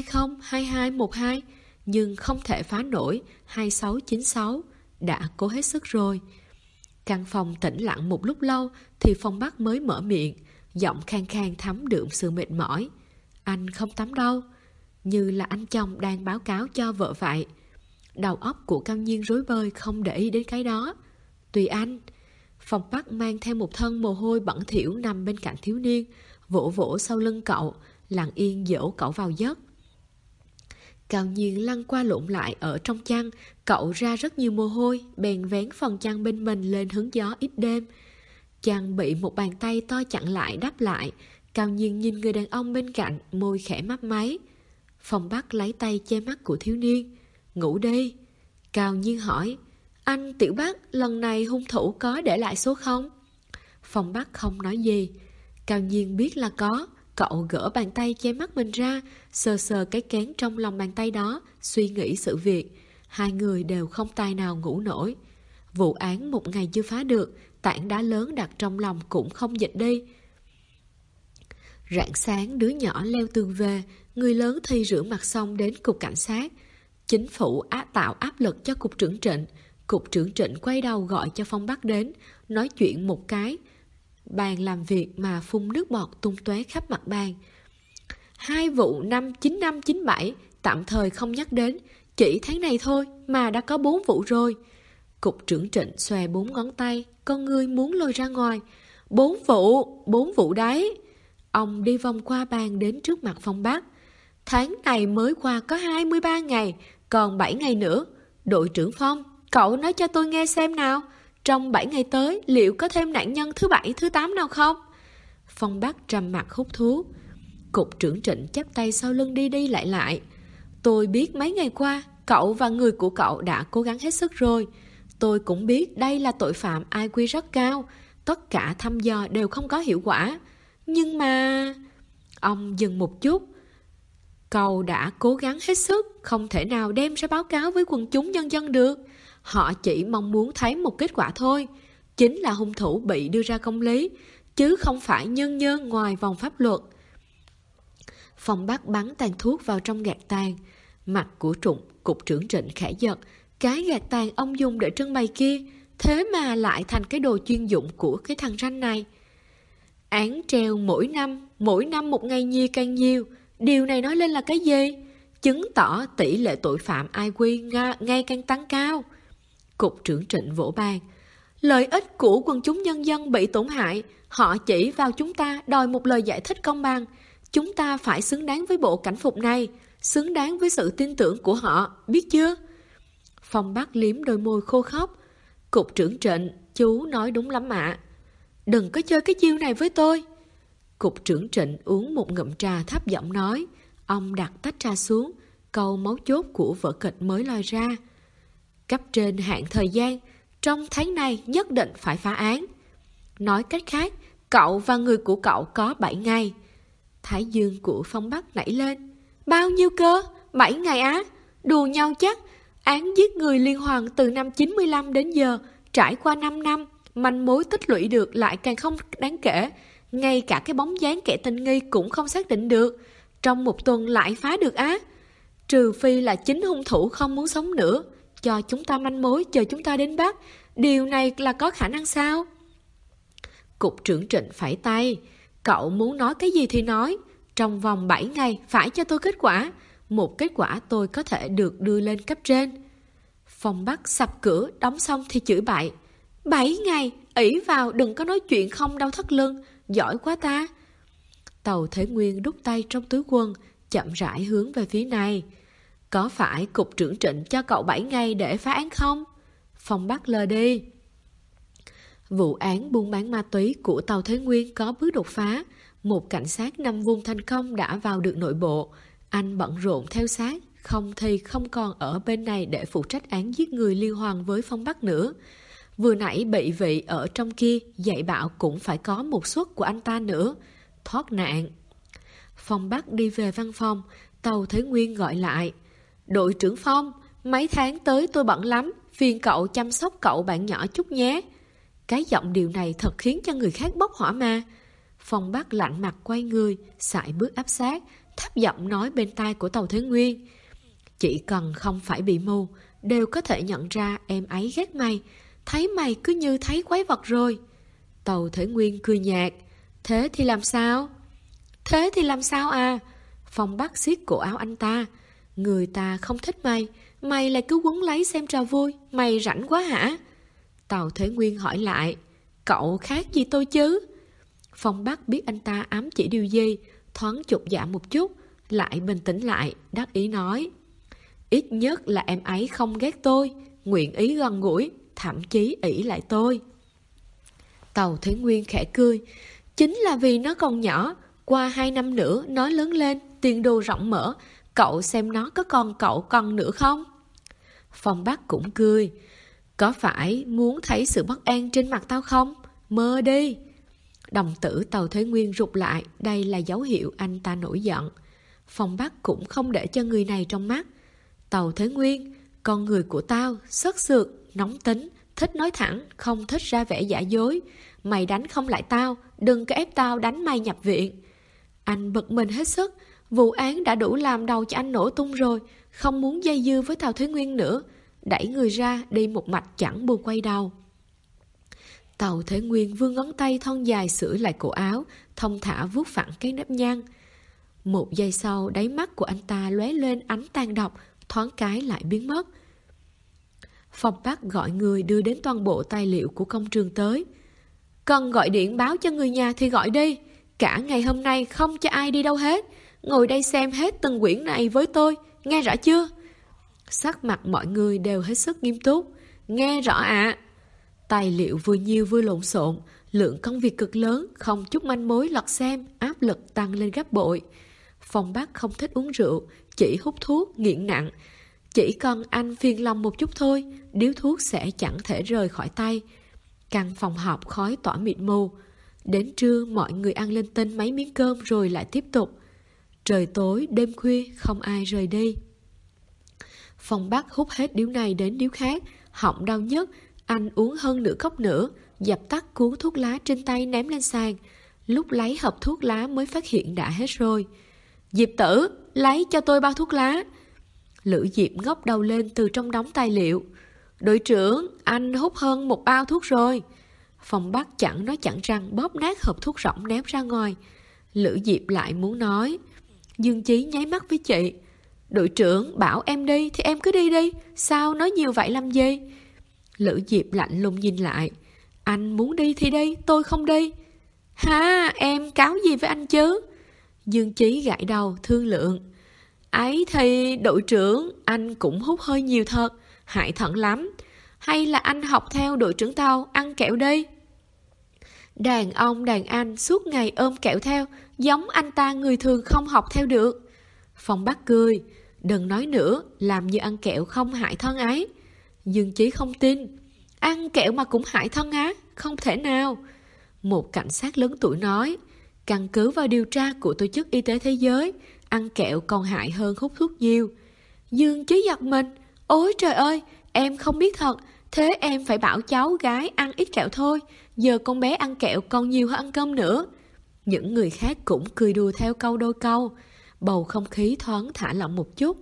202212, nhưng không thể phá nổi 2696, đã cố hết sức rồi. Căn phòng tĩnh lặng một lúc lâu thì Phong Bắc mới mở miệng, giọng khàn khàn thấm đượm sự mệt mỏi. Anh không tắm đâu, như là anh chồng đang báo cáo cho vợ vậy. Đầu óc của Cao Nhiên rối bời, không để ý đến cái đó. Tùy anh. Phong Bắc mang theo một thân mồ hôi bẩn thỉu nằm bên cạnh thiếu niên, vỗ vỗ sau lưng cậu, lặng yên dỗ cậu vào giấc. Cao Nhiên lăn qua lộn lại ở trong chăn, cậu ra rất nhiều mồ hôi, bèn vén phần chăn bên mình lên hứng gió ít đêm. Chăn bị một bàn tay to chặn lại đắp lại. Cao Nhiên nhìn người đàn ông bên cạnh, môi khẽ mấp máy. Phong Bắc lấy tay che mắt của thiếu niên. Ngủ đi. Cao Nhiên hỏi, anh Tiểu Bắc, lần này hung thủ có để lại số không? Phong Bắc không nói gì. Cao Nhiên biết là có. Cậu gỡ bàn tay che mắt mình ra, sờ sờ cái kén trong lòng bàn tay đó, suy nghĩ sự việc. Hai người đều không tài nào ngủ nổi. Vụ án một ngày chưa phá được, tảng đá lớn đặt trong lòng cũng không dịch đi. Rạng sáng đứa nhỏ leo tường về, người lớn thì rửa mặt xong đến cục cảnh sát. Chính phủ tạo áp lực cho cục trưởng Trịnh. Cục trưởng Trịnh quay đầu gọi cho Phong Bắc đến, nói chuyện một cái. Bàn làm việc mà phun nước bọt tung tóe khắp mặt bàn. 2 vụ năm 9597 tạm thời không nhắc đến, chỉ tháng này thôi mà đã có 4 vụ rồi. Cục trưởng Trịnh xòe 4 ngón tay, con người muốn lôi ra ngoài. 4 vụ đấy. Ông đi vòng qua bàn đến trước mặt Phong Bắc. Tháng này mới qua có 23 ngày, còn 7 ngày nữa. Đội trưởng Phong, cậu nói cho tôi nghe xem nào. Trong 7 ngày tới, liệu có thêm nạn nhân thứ 7, thứ 8 nào không? Phong Bắc trầm mặt hút thuốc. Cục trưởng Trịnh chắp tay sau lưng đi đi lại lại. Tôi biết mấy ngày qua, cậu và người của cậu đã cố gắng hết sức rồi. Tôi cũng biết đây là tội phạm IQ rất cao. Tất cả thăm dò đều không có hiệu quả. Nhưng mà... Ông dừng một chút. Cậu đã cố gắng hết sức, không thể nào đem ra báo cáo với quần chúng nhân dân được. Họ chỉ mong muốn thấy một kết quả thôi, chính là hung thủ bị đưa ra công lý, chứ không phải nhân ngoài vòng pháp luật. Phong Bắc bắn tàn thuốc vào trong gạt tàn. Mặt của cục trưởng Trịnh khẽ giật. Cái gạt tàn ông dùng để trưng bày kia, thế mà lại thành cái đồ chuyên dụng của cái thằng ranh này. Án treo mỗi năm một ngày nhiều càng nhiều. Điều này nói lên là cái gì? Chứng tỏ tỷ lệ tội phạm IQ ngày càng tăng cao. Cục trưởng Trịnh vỗ bàn. Lợi ích của quần chúng nhân dân bị tổn hại. Họ chỉ vào chúng ta đòi một lời giải thích công bằng. Chúng ta phải xứng đáng với bộ cảnh phục này, xứng đáng với sự tin tưởng của họ, biết chưa? Phong Bắc liếm đôi môi khô khóc. Cục trưởng Trịnh, chú nói đúng lắm ạ. Đừng có chơi cái chiêu này với tôi. Cục trưởng Trịnh uống một ngụm trà thấp giọng nói. Ông đặt tách trà xuống, câu mấu chốt của vở kịch mới lòi ra. Cấp trên hạn thời gian, trong tháng này nhất định phải phá án. Nói cách khác, cậu và người của cậu có 7 ngày. Thái dương của Phong Bắc nảy lên. Bao nhiêu cơ? 7 ngày á? Đùa nhau chắc. Án giết người liên hoàn từ năm 95 đến giờ, trải qua 5 năm, manh mối tích lũy được lại càng không đáng kể. Ngay cả cái bóng dáng kẻ tình nghi cũng không xác định được. Trong một tuần lại phá được á? Trừ phi là chính hung thủ không muốn sống nữa, cho chúng ta manh mối chờ chúng ta đến bắt. Điều này là có khả năng sao? Cục trưởng Trịnh phẩy tay. Cậu muốn nói cái gì thì nói. Trong vòng 7 ngày phải cho tôi kết quả. một kết quả tôi có thể được đưa lên cấp trên. Phong Bắc sập cửa, đóng xong thì chửi bậy. 7 ngày, ỷ vào đừng có nói chuyện không đau thắt lưng, giỏi quá ta. Tàu Thế Nguyên đút tay trong túi quần, chậm rãi hướng về phía này. Có phải cục trưởng Trịnh cho cậu 7 ngày để phá án không? Phong Bắc lờ đi. Vụ án buôn bán ma túy của Tàu Thế Nguyên có bước đột phá. Một cảnh sát 5 vùng thành công đã vào được nội bộ. Anh bận rộn theo sát, không thì không còn ở bên này để phụ trách án giết người liên hoàn với Phong Bắc nữa. Vừa nãy bị vị ở trong kia dạy bảo cũng phải có một suất của anh ta nữa. Thoát nạn. Phong Bắc đi về văn phòng, Tàu Thế Nguyên gọi lại. Đội trưởng Phong, mấy tháng tới tôi bận lắm, phiền cậu chăm sóc cậu bạn nhỏ chút nhé. Cái giọng điệu này thật khiến cho người khác bốc hỏa mà. Phong Bắc lạnh mặt quay người, sải bước áp sát, thấp giọng nói bên tai của Tàu Thế Nguyên. Chỉ cần không phải bị mù, đều có thể nhận ra em ấy ghét mày. Thấy mày cứ như thấy quái vật rồi. Tàu Thế Nguyên cười nhạt. Thế thì làm sao? Thế thì làm sao à? Phong Bắc siết cổ áo anh ta. Người ta không thích mày, mày lại cứ quấn lấy xem trò vui. Mày rảnh quá hả? Tàu Thế Nguyên hỏi lại. Cậu khác gì tôi chứ? Phong Bắc biết anh ta ám chỉ điều gì, thoáng chột dạ một chút, lại bình tĩnh lại, đắc ý nói. Ít nhất là em ấy không ghét tôi, nguyện ý gần gũi, thậm chí ỷ lại tôi. Tàu Thế Nguyên khẽ cười. Chính là vì nó còn nhỏ, qua 2 năm nữa nó lớn lên, tiền đồ rộng mở, cậu xem nó có còn cậu còn nữa không? Phong Bắc cũng cười. Có phải muốn thấy sự bất an trên mặt tao không? Mơ đi. Đồng tử Tàu Thế Nguyên rụt lại, đây là dấu hiệu anh ta nổi giận. Phong Bắc cũng không để cho người này trong mắt. Tàu Thế Nguyên, con người của tao, sất sượt, nóng tính, thích nói thẳng, không thích ra vẻ giả dối. Mày đánh không lại tao, đừng có ép tao đánh mày nhập viện. Anh bực mình hết sức, vụ án đã đủ làm đầu cho anh nổ tung rồi, không muốn dây dưa với Tàu Thế Nguyên nữa. Đẩy người ra, đi một mạch chẳng buồn quay đầu. Tàu Thế Nguyên vươn ngón tay thon dài sửa lại cổ áo, thong thả vuốt phẳng cái nếp nhăn. Một giây sau, đáy mắt của anh ta lóe lên ánh tàn độc, thoáng cái lại biến mất. Phong Bắc gọi người đưa đến toàn bộ tài liệu của công trường tới. Cần gọi điện báo cho người nhà thì gọi đi. Cả ngày hôm nay không cho ai đi đâu hết. Ngồi đây xem hết từng quyển này với tôi, nghe rõ chưa? Sắc mặt mọi người đều hết sức nghiêm túc. Nghe rõ ạ. Tài liệu vừa nhiều vừa lộn xộn, lượng công việc cực lớn, không chút manh mối lật xem, áp lực tăng lên gấp bội. Phong Bắc không thích uống rượu, chỉ hút thuốc, nghiện nặng. Chỉ cần anh phiền lòng một chút thôi, điếu thuốc sẽ chẳng thể rời khỏi tay. Căn phòng họp khói tỏa mịt mù. Đến trưa mọi người ăn linh tinh mấy miếng cơm rồi lại tiếp tục. Trời tối, đêm khuya, không ai rời đi. Phong Bắc hút hết điếu này đến điếu khác, họng đau nhức. Anh uống hơn nửa cốc nữa, dập tắt cuốn thuốc lá trên tay ném lên sàn. Lúc lấy hộp thuốc lá mới phát hiện đã hết rồi. Diệp Tử, lấy cho tôi bao thuốc lá. Lữ Diệp ngóc đầu lên từ trong đống tài liệu. Đội trưởng, anh hút hơn 1 bao thuốc rồi. Phong Bắc chẳng nói chẳng rằng bóp nát hộp thuốc rỗng ném ra ngoài. Lữ Diệp lại muốn nói. Dương Chí nháy mắt với chị. Đội trưởng bảo em đi thì em cứ đi đi, sao nói nhiều vậy làm gì? Lữ Diệp lạnh lùng nhìn lại. Anh muốn đi thì đi, tôi không đi. Ha, em cáo gì với anh chứ? Dương Chí gãi đầu thương lượng. Ấy thì đội trưởng, anh cũng hút hơi nhiều thật, hại thận lắm. Hay là anh học theo đội trưởng Tàu ăn kẹo đi. Đàn ông đàn anh suốt ngày ôm kẹo theo, giống anh ta người thường không học theo được. Phong Bắc cười. Đừng nói nữa, làm như ăn kẹo không hại thân ấy. Dương Chí không tin. Ăn kẹo mà cũng hại thân á? Không thể nào. Một cảnh sát lớn tuổi nói. Căn cứ vào điều tra của Tổ chức Y tế Thế giới, ăn kẹo còn hại hơn hút thuốc nhiều. Dương Chí giật mình. Ôi trời ơi, em không biết thật. Thế em phải bảo cháu gái ăn ít kẹo thôi. Giờ con bé ăn kẹo còn nhiều hơn ăn cơm nữa. Những người khác cũng cười đùa theo câu đôi câu. Bầu không khí thoáng thả lỏng một chút.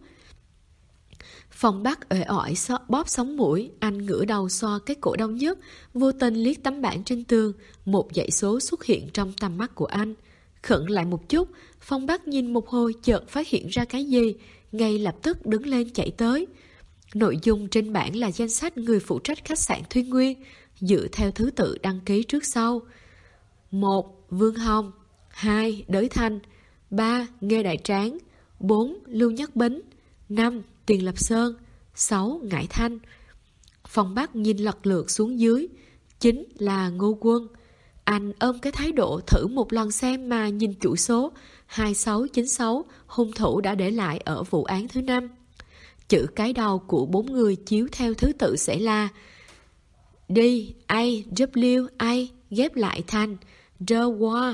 Phong Bắc uể oải bóp sống mũi. Anh ngửa đầu xoa cái cổ đau nhất, vô tình liếc tấm bảng trên tường. Một dãy số xuất hiện trong tầm mắt của anh. Khựng lại một chút, Phong Bắc nhìn một hồi chợt phát hiện ra cái gì. ngay lập tức đứng lên chạy tới. Nội dung trên bảng là danh sách người phụ trách khách sạn Thuyên Nguyên, dựa theo thứ tự đăng ký trước sau. 1. Vương Hồng. 2. Đới Thanh. 3. Nghê Đại Tráng. 4. Lưu Nhất Bính. 5. Tiền Lập Sơn. 6. Ngải Thanh. Phong Bắc nhìn lật lượt xuống dưới. 9 là Ngô Quân. Anh ôm cái thái độ thử một lần xem mà nhìn chủ số 2696 hung thủ đã để lại ở vụ án thứ 5. Chữ cái đầu của 4 người chiếu theo thứ tự sẽ là D, A, W, A ghép lại thành D, W.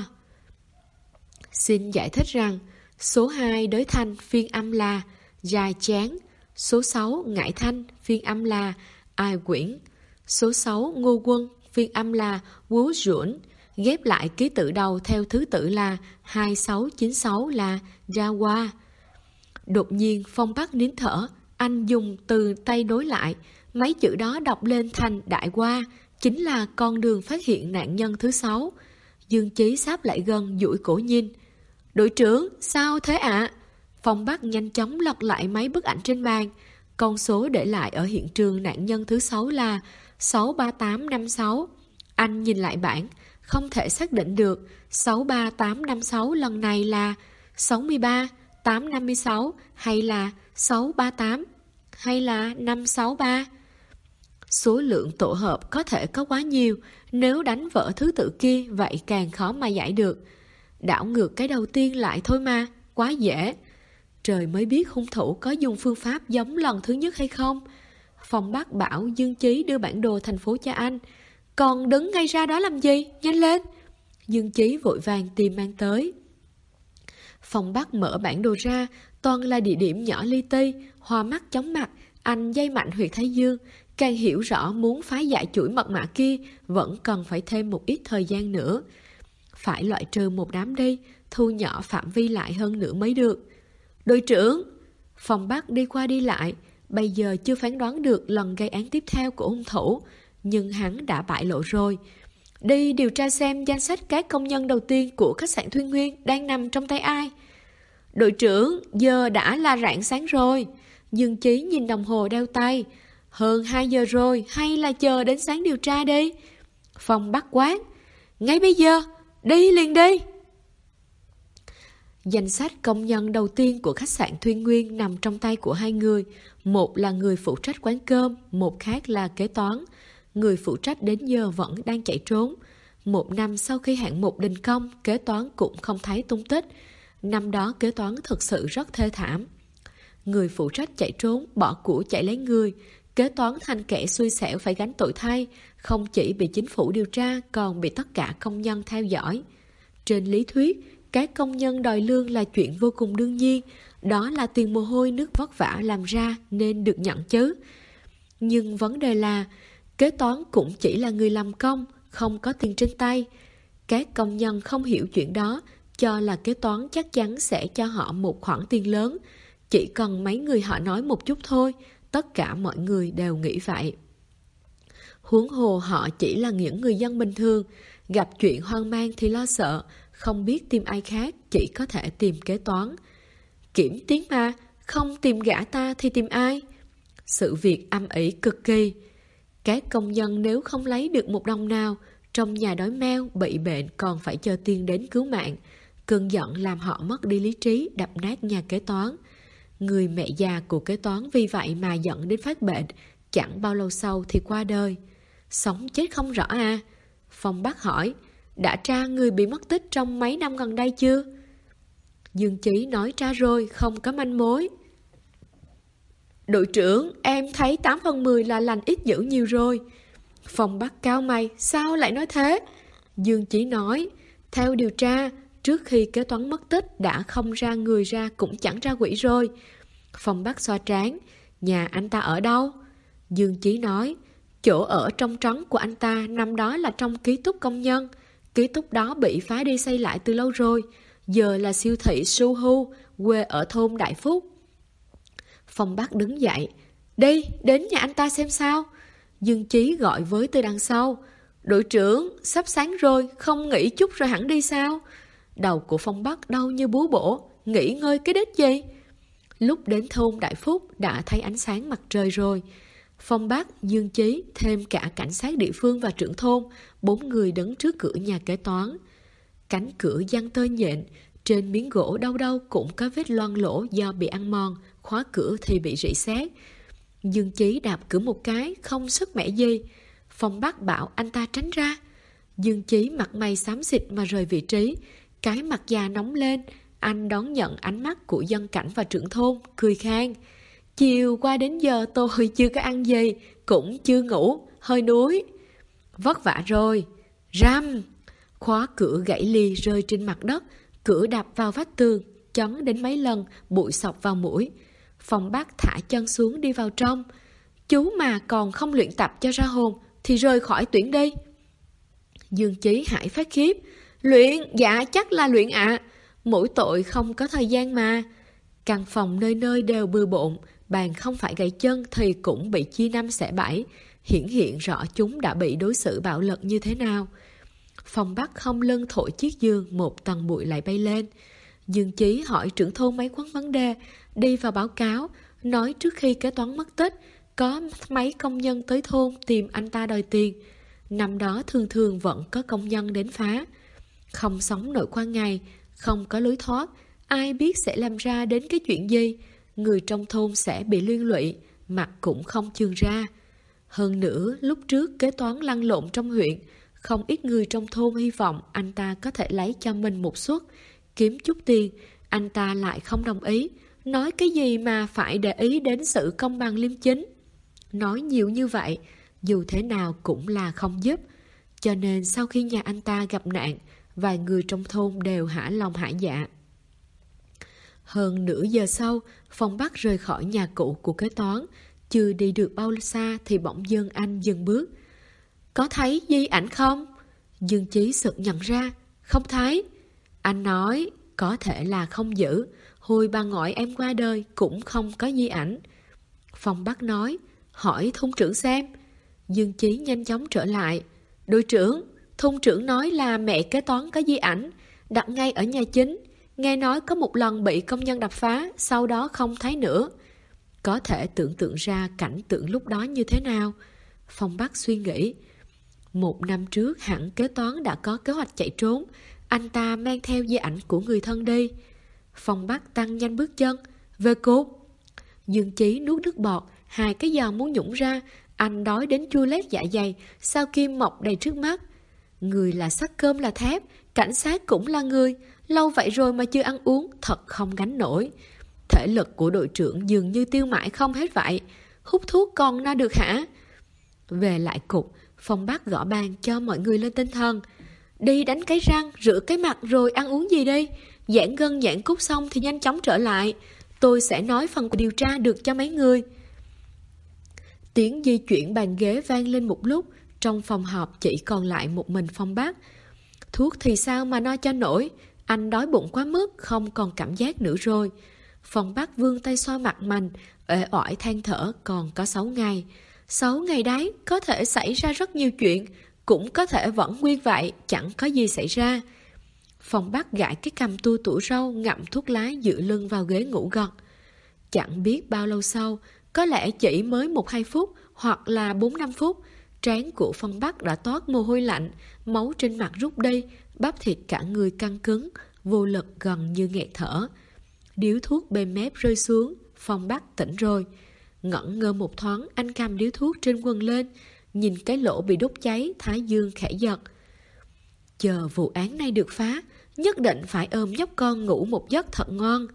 Xin giải thích rằng số 2 Đới Thanh phiên âm là dài chán, số 6 Ngải Thanh phiên âm là ai quyển, số 6 Ngô Quân phiên âm là Wú Duẩn, ghép lại ký tự đầu theo thứ tự là 2696 là Jawa. Đột nhiên Phong Bắc nín thở, anh dùng từ tay đối lại, mấy chữ đó đọc lên thành Đại Hoa, chính là con đường phát hiện nạn nhân thứ 6. Dương Chí sáp lại gần dụi cổ nhìn. Đội trưởng, sao thế ạ? Phong Bắc nhanh chóng lật lại mấy bức ảnh trên bàn. Con số để lại ở hiện trường nạn nhân thứ 6 là 63856. Anh nhìn lại bảng, không thể xác định được 63856 lần này là 63, 856 hay là 638 hay là 563. Số lượng tổ hợp có thể có quá nhiều, nếu đánh vỡ thứ tự kia vậy càng khó mà giải được. Đảo ngược cái đầu tiên lại thôi mà, quá dễ. Trời mới biết hung thủ có dùng phương pháp giống lần thứ nhất hay không. Phong Bắc bảo Dương Chí đưa bản đồ thành phố cho anh. Còn đứng ngay ra đó làm gì? Nhanh lên! Dương Chí vội vàng tìm mang tới. Phong Bắc mở bản đồ ra, toàn là địa điểm nhỏ li ti, hoa mắt chóng mặt. Anh dây mạnh huyệt thái dương, càng hiểu rõ muốn phá giải chuỗi mật mã kia vẫn cần phải thêm một ít thời gian nữa. Phải loại trừ một đám đi, thu nhỏ phạm vi lại hơn nữa mới được. Đội trưởng! Phong Bắc đi qua đi lại, bây giờ chưa phán đoán được lần gây án tiếp theo của hung thủ, nhưng hắn đã bại lộ rồi. Đi điều tra xem danh sách các công nhân đầu tiên của khách sạn Thuyên Nguyên đang nằm trong tay ai. Đội trưởng, giờ đã là rạng sáng rồi. Dương Chí nhìn đồng hồ đeo tay. Hơn 2 giờ rồi, hay là chờ đến sáng điều tra đi. Phong Bắc quát. Ngay bây giờ, đi liền đi. Danh sách công nhân đầu tiên của khách sạn Thuyên Nguyên nằm trong tay của 2 người. Một là người phụ trách quán cơm, một khác là kế toán. Người phụ trách đến giờ vẫn đang chạy trốn. 1 năm sau khi hạng mục đình công, kế toán cũng không thấy tung tích. Năm đó kế toán thực sự rất thê thảm. Người phụ trách chạy trốn, bỏ của chạy lấy người. Kế toán thành kẻ xui xẻo phải gánh tội thay, không chỉ bị chính phủ điều tra còn bị tất cả công nhân theo dõi. Trên lý thuyết, các công nhân đòi lương là chuyện vô cùng đương nhiên, đó là tiền mồ hôi nước vất vả làm ra nên được nhận chứ. Nhưng vấn đề là, kế toán cũng chỉ là người làm công, không có tiền trên tay. Các công nhân không hiểu chuyện đó, cho là kế toán chắc chắn sẽ cho họ một khoản tiền lớn. Chỉ cần mấy người họ nói một chút thôi, tất cả mọi người đều nghĩ vậy. Huống hồ họ chỉ là những người dân bình thường, gặp chuyện hoang mang thì lo sợ, không biết tìm ai khác, chỉ có thể tìm kế toán. Kiểm tiếng mà, không tìm gã ta thì tìm ai? Sự việc âm ỉ cực kỳ. Các công nhân nếu không lấy được một đồng nào, trong nhà đói meo, bị bệnh còn phải chờ tiền đến cứu mạng. Cơn giận làm họ mất đi lý trí, đập nát nhà kế toán. Người mẹ già của kế toán vì vậy mà giận đến phát bệnh, chẳng bao lâu sau thì qua đời. Sống chết không rõ à? Phong Bắc hỏi, đã tra người bị mất tích trong mấy năm gần đây chưa? Dương Chí nói tra rồi, không có manh mối. Đội trưởng, em thấy 8 phần 10 là lành ít dữ nhiều rồi. Phong Bắc cao mày, sao lại nói thế? Dương Chí nói, theo điều tra, trước khi kế toán mất tích đã không ra người ra cũng chẳng ra quỷ rồi. Phong Bắc xoa trán, nhà anh ta ở đâu? Dương Chí nói, chỗ ở trong trấn của anh ta năm đó là trong ký túc công nhân. Ký túc đó bị phá đi xây lại từ lâu rồi, giờ là siêu thị Suhu, quê ở thôn Đại Phúc. Phong Bắc đứng dậy, đi, đến nhà anh ta xem sao. Dương Chí gọi với từ đằng sau, đội trưởng, sắp sáng rồi, không nghỉ chút rồi hẳn đi sao? Đầu của Phong Bắc đau như búa bổ, nghỉ ngơi cái đít gì? Lúc đến thôn Đại Phúc đã thấy ánh sáng mặt trời rồi. Phong Bác, Dương Chí, thêm cả cảnh sát địa phương và trưởng thôn, 4 người đứng trước cửa nhà kế toán. Cánh cửa giăng tơ nhện, trên miếng gỗ đâu đâu cũng có vết loang lỗ do bị ăn mòn, khóa cửa thì bị rỉ sét. Dương Chí đạp cửa một cái, không sức mẻ gì. Phong Bác bảo anh ta tránh ra. Dương Chí mặt mày xám xịt mà rời vị trí, cái mặt già nóng lên. Anh đón nhận ánh mắt của dân cảnh và trưởng thôn, cười khan. Chiều qua đến giờ tôi chưa có ăn gì, cũng chưa ngủ, hơi đuối. Vất vả rồi. Răm! Khóa cửa gãy lì rơi trên mặt đất, cửa đạp vào vách tường, chấn đến mấy lần, bụi sọc vào mũi. Phong Bác thả chân xuống đi vào trong. Chú mà còn không luyện tập cho ra hồn thì rời khỏi tuyển đi. Dương Chí hãi phát khiếp. Luyện, dạ chắc là luyện ạ. Mỗi tội không có thời gian mà. Căn phòng nơi nơi đều bừa bộn, bàn không phải gãy chân thì cũng bị chia năm xẻ bảy, hiện rõ chúng đã bị đối xử bạo lực như thế nào. Phong Bác không lưng thổi chiếc giường, một tầng bụi lại bay lên. Dương Chí hỏi trưởng thôn mấy quán vấn đề, đi vào báo cáo, nói trước khi kế toán mất tích, có mấy công nhân tới thôn tìm anh ta đòi tiền. Năm đó thường thường vẫn có công nhân đến phá. Không sống nổi qua ngày, không có lối thoát, ai biết sẽ làm ra đến cái chuyện gì. Người trong thôn sẽ bị liên lụy, mặt cũng không chường ra. Hơn nữa, lúc trước kế toán lăn lộn trong huyện, không ít người trong thôn hy vọng anh ta có thể lấy cho mình một suất, kiếm chút tiền. Anh ta lại không đồng ý, nói cái gì mà phải để ý đến sự công bằng liêm chính. Nói nhiều như vậy, dù thế nào cũng là không giúp. Cho nên sau khi nhà anh ta gặp nạn, vài người trong thôn đều hả lòng hả dạ. Hơn nửa giờ sau, Phong Bác rời khỏi nhà cũ của kế toán. Chưa đi được bao xa thì bỗng dưng anh dừng bước. Có thấy di ảnh không? Dương Chí sực nhận ra. Không thấy. Anh nói, có thể là không giữ. Hồi bà ngoại em qua đời cũng không có di ảnh. Phong Bác nói, hỏi thôn trưởng xem. Dương Chí nhanh chóng trở lại. Đội trưởng, thôn trưởng nói là mẹ kế toán có di ảnh, đặt ngay ở nhà chính. Nghe nói có một lần bị công nhân đập phá, sau đó không thấy nữa. Có thể tưởng tượng ra cảnh tượng lúc đó như thế nào. Phong Bác suy nghĩ. 1 năm trước hẳn kế toán đã có kế hoạch chạy trốn. Anh ta mang theo di ảnh của người thân đi. Phong Bác tăng nhanh bước chân. Về cốt. Dương Chí nuốt nước bọt, 2 cái giò muốn nhũng ra. Anh đói đến chua lét dạ dày, sao kim mọc đầy trước mắt. Người là sắt cơm là thép, cảnh sát cũng là người. Lâu vậy rồi mà chưa ăn uống, thật không gánh nổi. Thể lực của đội trưởng dường như tiêu mãi không hết vậy. Hút thuốc còn na được hả? Về lại cục, Phong Bác gõ bàn cho mọi người lên tinh thần. Đi đánh cái răng, rửa cái mặt rồi ăn uống gì đi. Giãn gân giãn cốt xong thì nhanh chóng trở lại. Tôi sẽ nói phần của điều tra được cho mấy người. Tiếng di chuyển bàn ghế vang lên một lúc. Trong phòng họp chỉ còn lại một mình Phong Bác. Thuốc thì sao mà no cho nổi. Anh đói bụng quá mức, không còn cảm giác nữa rồi. Phong Bác vươn tay xoa mặt mình, uể oải than thở. Còn có 6 ngày. 6 ngày đấy, có thể xảy ra rất nhiều chuyện, cũng có thể vẫn nguyên vậy, chẳng có gì xảy ra. Phong Bác gãi cái cằm tua tủa râu, ngậm thuốc lá dựa lưng vào ghế ngủ gật. Chẳng biết bao lâu sau, có lẽ chỉ mới 1-2 phút hoặc là 4-5 phút, trán của Phong Bác đã toát mồ hôi lạnh, máu trên mặt rút đi, bắp thịt cả người căng cứng, vô lực gần như nghẹt thở. Điếu thuốc bên mép rơi xuống, Phong Bác tỉnh rồi. Ngẩn ngơ một thoáng, anh cầm điếu thuốc trên quần lên, nhìn cái lỗ bị đốt cháy, thái dương khẽ giật. Chờ vụ án này được phá, nhất định phải ôm nhóc con ngủ một giấc thật ngon.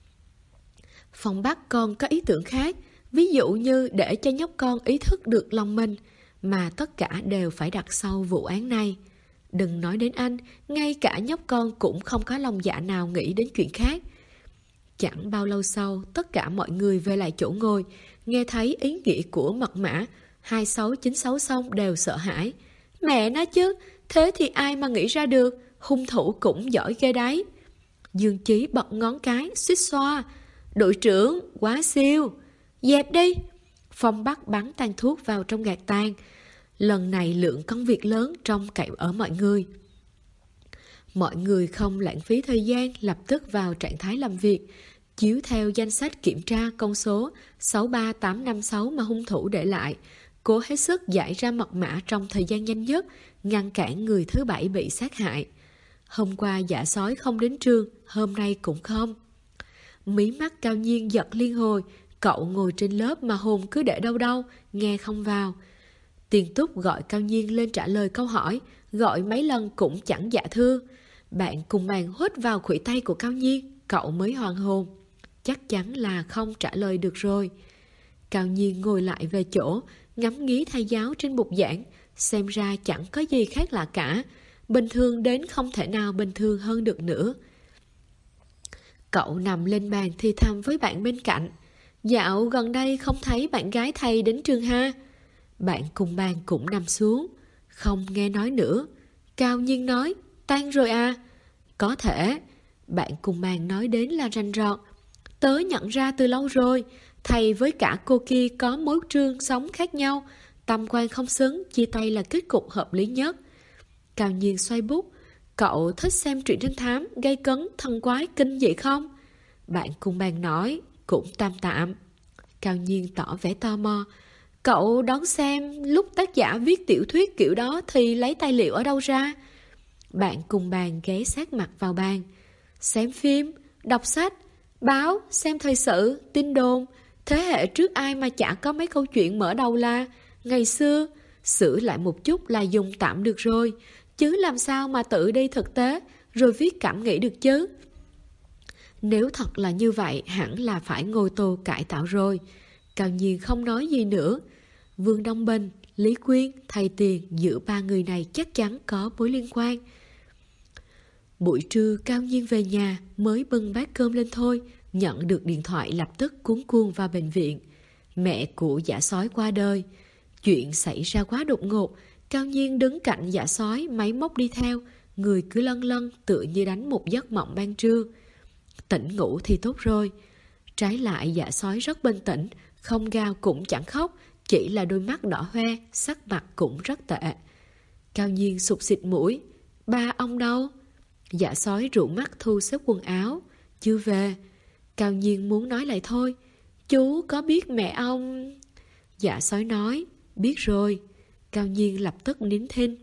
Phong Bác còn có ý tưởng khác, ví dụ như để cho nhóc con ý thức được lòng mình, mà tất cả đều phải đặt sau vụ án này. Đừng nói đến anh, ngay cả nhóc con cũng không có lòng dạ nào nghĩ đến chuyện khác. Chẳng bao lâu sau, tất cả mọi người về lại chỗ ngồi, nghe thấy ý nghĩa của mật mã 2696 xong đều sợ hãi. Mẹ nó chứ, thế thì ai mà nghĩ ra được, hung thủ cũng giỏi ghê đấy. Dương Chí bật ngón cái, suýt xoa. Đội trưởng, quá siêu. Dẹp đi. Phong Bác bắn tàn thuốc vào trong gạt tàn. Lần này lượng công việc lớn trông cậy ở mọi người. Mọi người không lãng phí thời gian, lập tức vào trạng thái làm việc. Chiếu theo danh sách kiểm tra con số 63856 mà hung thủ để lại, cố hết sức giải ra mật mã trong thời gian nhanh nhất, ngăn cản người thứ 7 bị sát hại. Hôm qua Dạ Sói không đến trường, hôm nay cũng không. Mí mắt Cao Nhiên giật liên hồi, cậu ngồi trên lớp mà hồn cứ để đâu đâu, nghe không vào. Tiền Túc gọi Cao Nhiên lên trả lời câu hỏi, gọi mấy lần cũng chẳng dạ thưa. Bạn cùng bàn hốt vào khuỷu tay của Cao Nhiên, cậu mới hoàn hồn. Chắc chắn là không trả lời được rồi. Cao Nhiên ngồi lại về chỗ, ngắm nghía thầy giáo trên bục giảng, xem ra chẳng có gì khác lạ cả. Bình thường đến không thể nào bình thường hơn được nữa. Cậu nằm lên bàn thì thầm với bạn bên cạnh. Dạo gần đây không thấy bạn gái thầy đến trường ha. Bạn cùng bàn cũng nằm xuống, không nghe nói nữa. Cao Nhiên nói, tan rồi à? Có thể. Bạn cùng bàn nói đến là rành rọt. Tớ nhận ra từ lâu rồi, thầy với cả cô kia có mối trương sống khác nhau, tâm quan không xứng, chia tay là kết cục hợp lý nhất. Cao Nhiên xoay bút, cậu thích xem truyện trinh thám, gây cấn, thần quái, kinh dị không? Bạn cùng bàn nói, cũng tạm tạm. Cao Nhiên tỏ vẻ tò mò, cậu đón xem lúc tác giả viết tiểu thuyết kiểu đó thì lấy tài liệu ở đâu ra? Bạn cùng bàn ghé sát mặt vào bàn. Xem phim, đọc sách, báo, xem thời sự, tin đồn. Thế hệ trước ai mà chả có mấy câu chuyện mở đầu là ngày xưa, sửa lại một chút là dùng tạm được rồi, chứ làm sao mà tự đi thực tế rồi viết cảm nghĩ được chứ? Nếu thật là như vậy, hẳn là phải ngồi tù cải tạo rồi. Cao Nhiên không nói gì nữa. Vương Đông Bình, Lý Quyên, thầy Tiền, giữa ba người này chắc chắn có mối liên quan. Buổi trưa Cao Nhiên về nhà mới bưng bát cơm lên thôi, nhận được điện thoại lập tức cuống cuồng vào bệnh viện. Mẹ của Dạ Sói qua đời. Chuyện xảy ra quá đột ngột. Cao Nhiên đứng cạnh Dạ Sói, máy móc đi theo, người cứ lân lân tựa như đánh một giấc mộng ban trưa. Tỉnh ngủ thì tốt rồi. Trái lại Dạ Sói rất bình tĩnh, không gào cũng chẳng khóc, chỉ là đôi mắt đỏ hoe, sắc mặt cũng rất tệ. Cao Nhiên sụt xịt mũi. Ba ông đâu? Dạ Sói rủ mắt thu xếp quần áo. Chưa về. Cao Nhiên muốn nói lại thôi. Chú có biết mẹ ông... Dạ Sói nói. Biết rồi. Cao Nhiên lập tức nín thinh.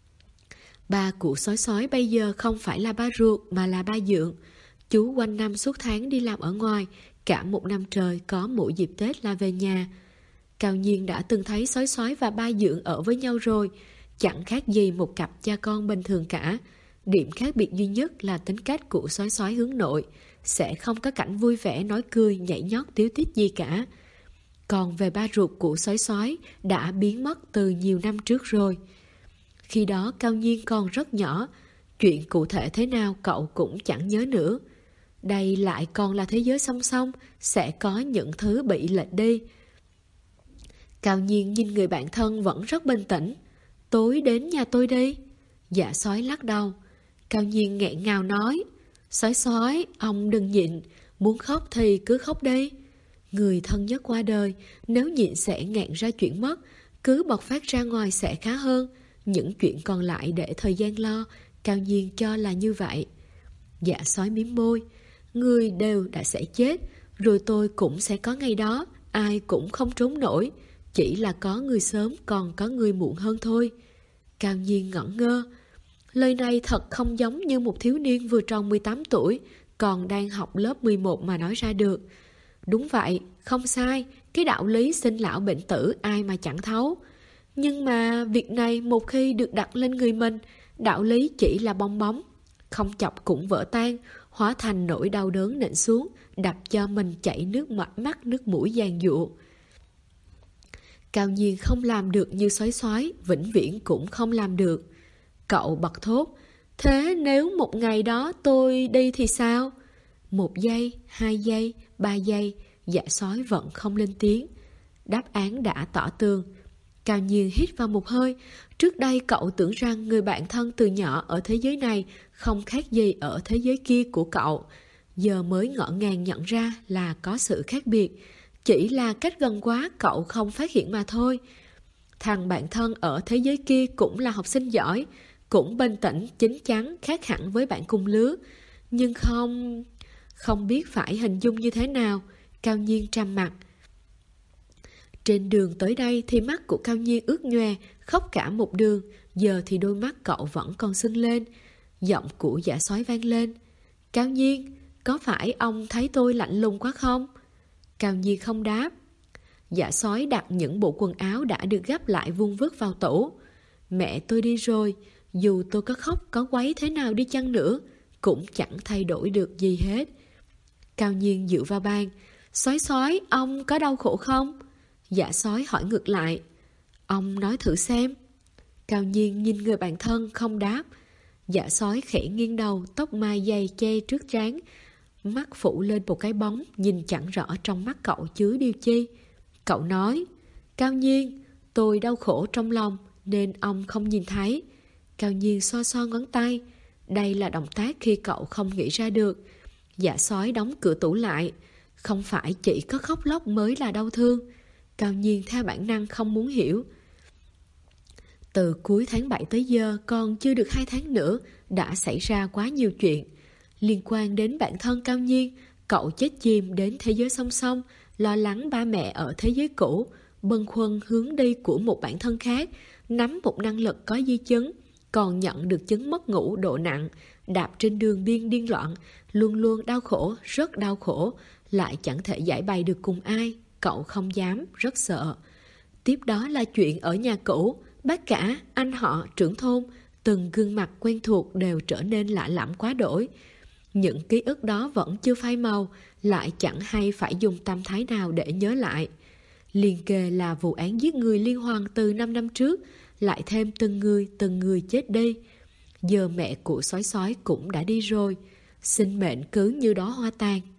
Ba của Sói Sói bây giờ không phải là ba ruột mà là ba dượng. Chú quanh năm suốt tháng đi làm ở ngoài, cả một năm trời có mỗi dịp Tết là về nhà. Cao Nhiên đã từng thấy Sói Sói và ba dượng ở với nhau rồi, chẳng khác gì một cặp cha con bình thường cả. Điểm khác biệt duy nhất là tính cách của Sói Sói hướng nội, sẽ không có cảnh vui vẻ nói cười nhảy nhót tíu tít gì cả. Còn về ba ruột của Sói Sói đã biến mất từ nhiều năm trước rồi. Khi đó Cao Nhiên còn rất nhỏ, chuyện cụ thể thế nào cậu cũng chẳng nhớ nữa. Đây lại còn là thế giới song song, sẽ có những thứ bị lệch đi. Cao Nhiên nhìn người bạn thân vẫn rất bình tĩnh. Tối đến nhà tôi đi. Dạ Sói lắc đầu. Cao Nhiên nghẹn ngào nói. Sói Sói, ông đừng nhịn, muốn khóc thì cứ khóc đi. Người thân nhất qua đời, nếu nhịn sẽ nghẹn ra chuyện mất, cứ bộc phát ra ngoài sẽ khá hơn. Những chuyện còn lại để thời gian lo, Cao Nhiên cho là như vậy. Dạ Sói mím môi. Người đều đã sẽ chết, rồi tôi cũng sẽ có ngày đó, ai cũng không trốn nổi. Chỉ là có người sớm còn có người muộn hơn thôi. Cao Nhiên ngẩn ngơ. Lời này thật không giống như một thiếu niên vừa tròn 18 tuổi, còn đang học lớp 11 mà nói ra được. Đúng vậy, không sai, cái đạo lý sinh lão bệnh tử ai mà chẳng thấu. Nhưng mà việc này một khi được đặt lên người mình, đạo lý chỉ là bong bóng. Không chọc cũng vỡ tan, hóa thành nỗi đau đớn nện xuống, đập cho mình chảy nước mắt nước mũi giàn giụa. Cao Nhiên không làm được như Sói Sói, vĩnh viễn cũng không làm được. Cậu bật thốt. Thế nếu một ngày đó tôi đi thì sao? 1 giây, 2 giây, 3 giây, Dạ Sói vẫn không lên tiếng. Đáp án đã tỏ tường. Cao Nhiên hít vào một hơi. Trước đây cậu tưởng rằng người bạn thân từ nhỏ ở thế giới này không khác gì ở thế giới kia của cậu. Giờ mới ngỡ ngàng nhận ra là có sự khác biệt. Chỉ là cách gần quá cậu không phát hiện mà thôi. Thằng bạn thân ở thế giới kia cũng là học sinh giỏi, cũng bình tĩnh, chín chắn, khác hẳn với bạn cùng lứa. Nhưng không... Không biết phải hình dung như thế nào, Cao Nhiên trầm mặc. Trên đường tới đây thì mắt của Cao Nhiên ướt nhòe, khóc cả một đường. Giờ thì đôi mắt cậu vẫn còn sưng lên. Giọng của Giả Soái vang lên. Cao Nhiên, có phải ông thấy tôi lạnh lùng quá không? Cao Nhiên không đáp. Giả Soái đặt những bộ quần áo đã được gấp lại vun vứt vào tủ. Mẹ tôi đi rồi, dù tôi có khóc có quấy thế nào đi chăng nữa, cũng chẳng thay đổi được gì hết. Cao Nhiên dựa vào bàn. Soái, ông có đau khổ không? Giả Soái hỏi ngược lại. Ông nói thử xem. Cao Nhiên nhìn người bạn thân không đáp. Giả Soái khẽ nghiêng đầu, tóc mai dày che trước trán, mắt phủ lên một cái bóng, nhìn chẳng rõ trong mắt cậu chứa điều chi. Cậu nói, Cao Nhiên, tôi đau khổ trong lòng nên ông không nhìn thấy. Cao Nhiên xoa xoa ngón tay. Đây là động tác khi cậu không nghĩ ra được. Giả Soái đóng cửa tủ lại. Không phải chỉ có khóc lóc mới là đau thương. Cao Nhiên theo bản năng không muốn hiểu. Từ cuối tháng 7 tới giờ, còn chưa được 2 tháng nữa, đã xảy ra quá nhiều chuyện. Liên quan đến bản thân Cao Nhiên, cậu chết chìm đến thế giới song song, lo lắng ba mẹ ở thế giới cũ, bâng khuâng hướng đi của một bản thân khác, nắm một năng lực có di chứng, còn nhận được chứng mất ngủ độ nặng, đạp trên đường biên điên loạn, luôn luôn đau khổ, rất đau khổ, lại chẳng thể giải bày được cùng ai. Cậu không dám, rất sợ. Tiếp đó là chuyện ở nhà cũ, bác cả, anh họ, trưởng thôn, từng gương mặt quen thuộc đều trở nên lạ lẫm quá đổi. Những ký ức đó vẫn chưa phai màu, lại chẳng hay phải dùng tâm thái nào để nhớ lại. Liền kề là vụ án giết người liên hoàn từ 5 năm trước, lại thêm từng người chết đi. Giờ mẹ của Soái cũng đã đi rồi, sinh mệnh cứ như đó hoa tàn.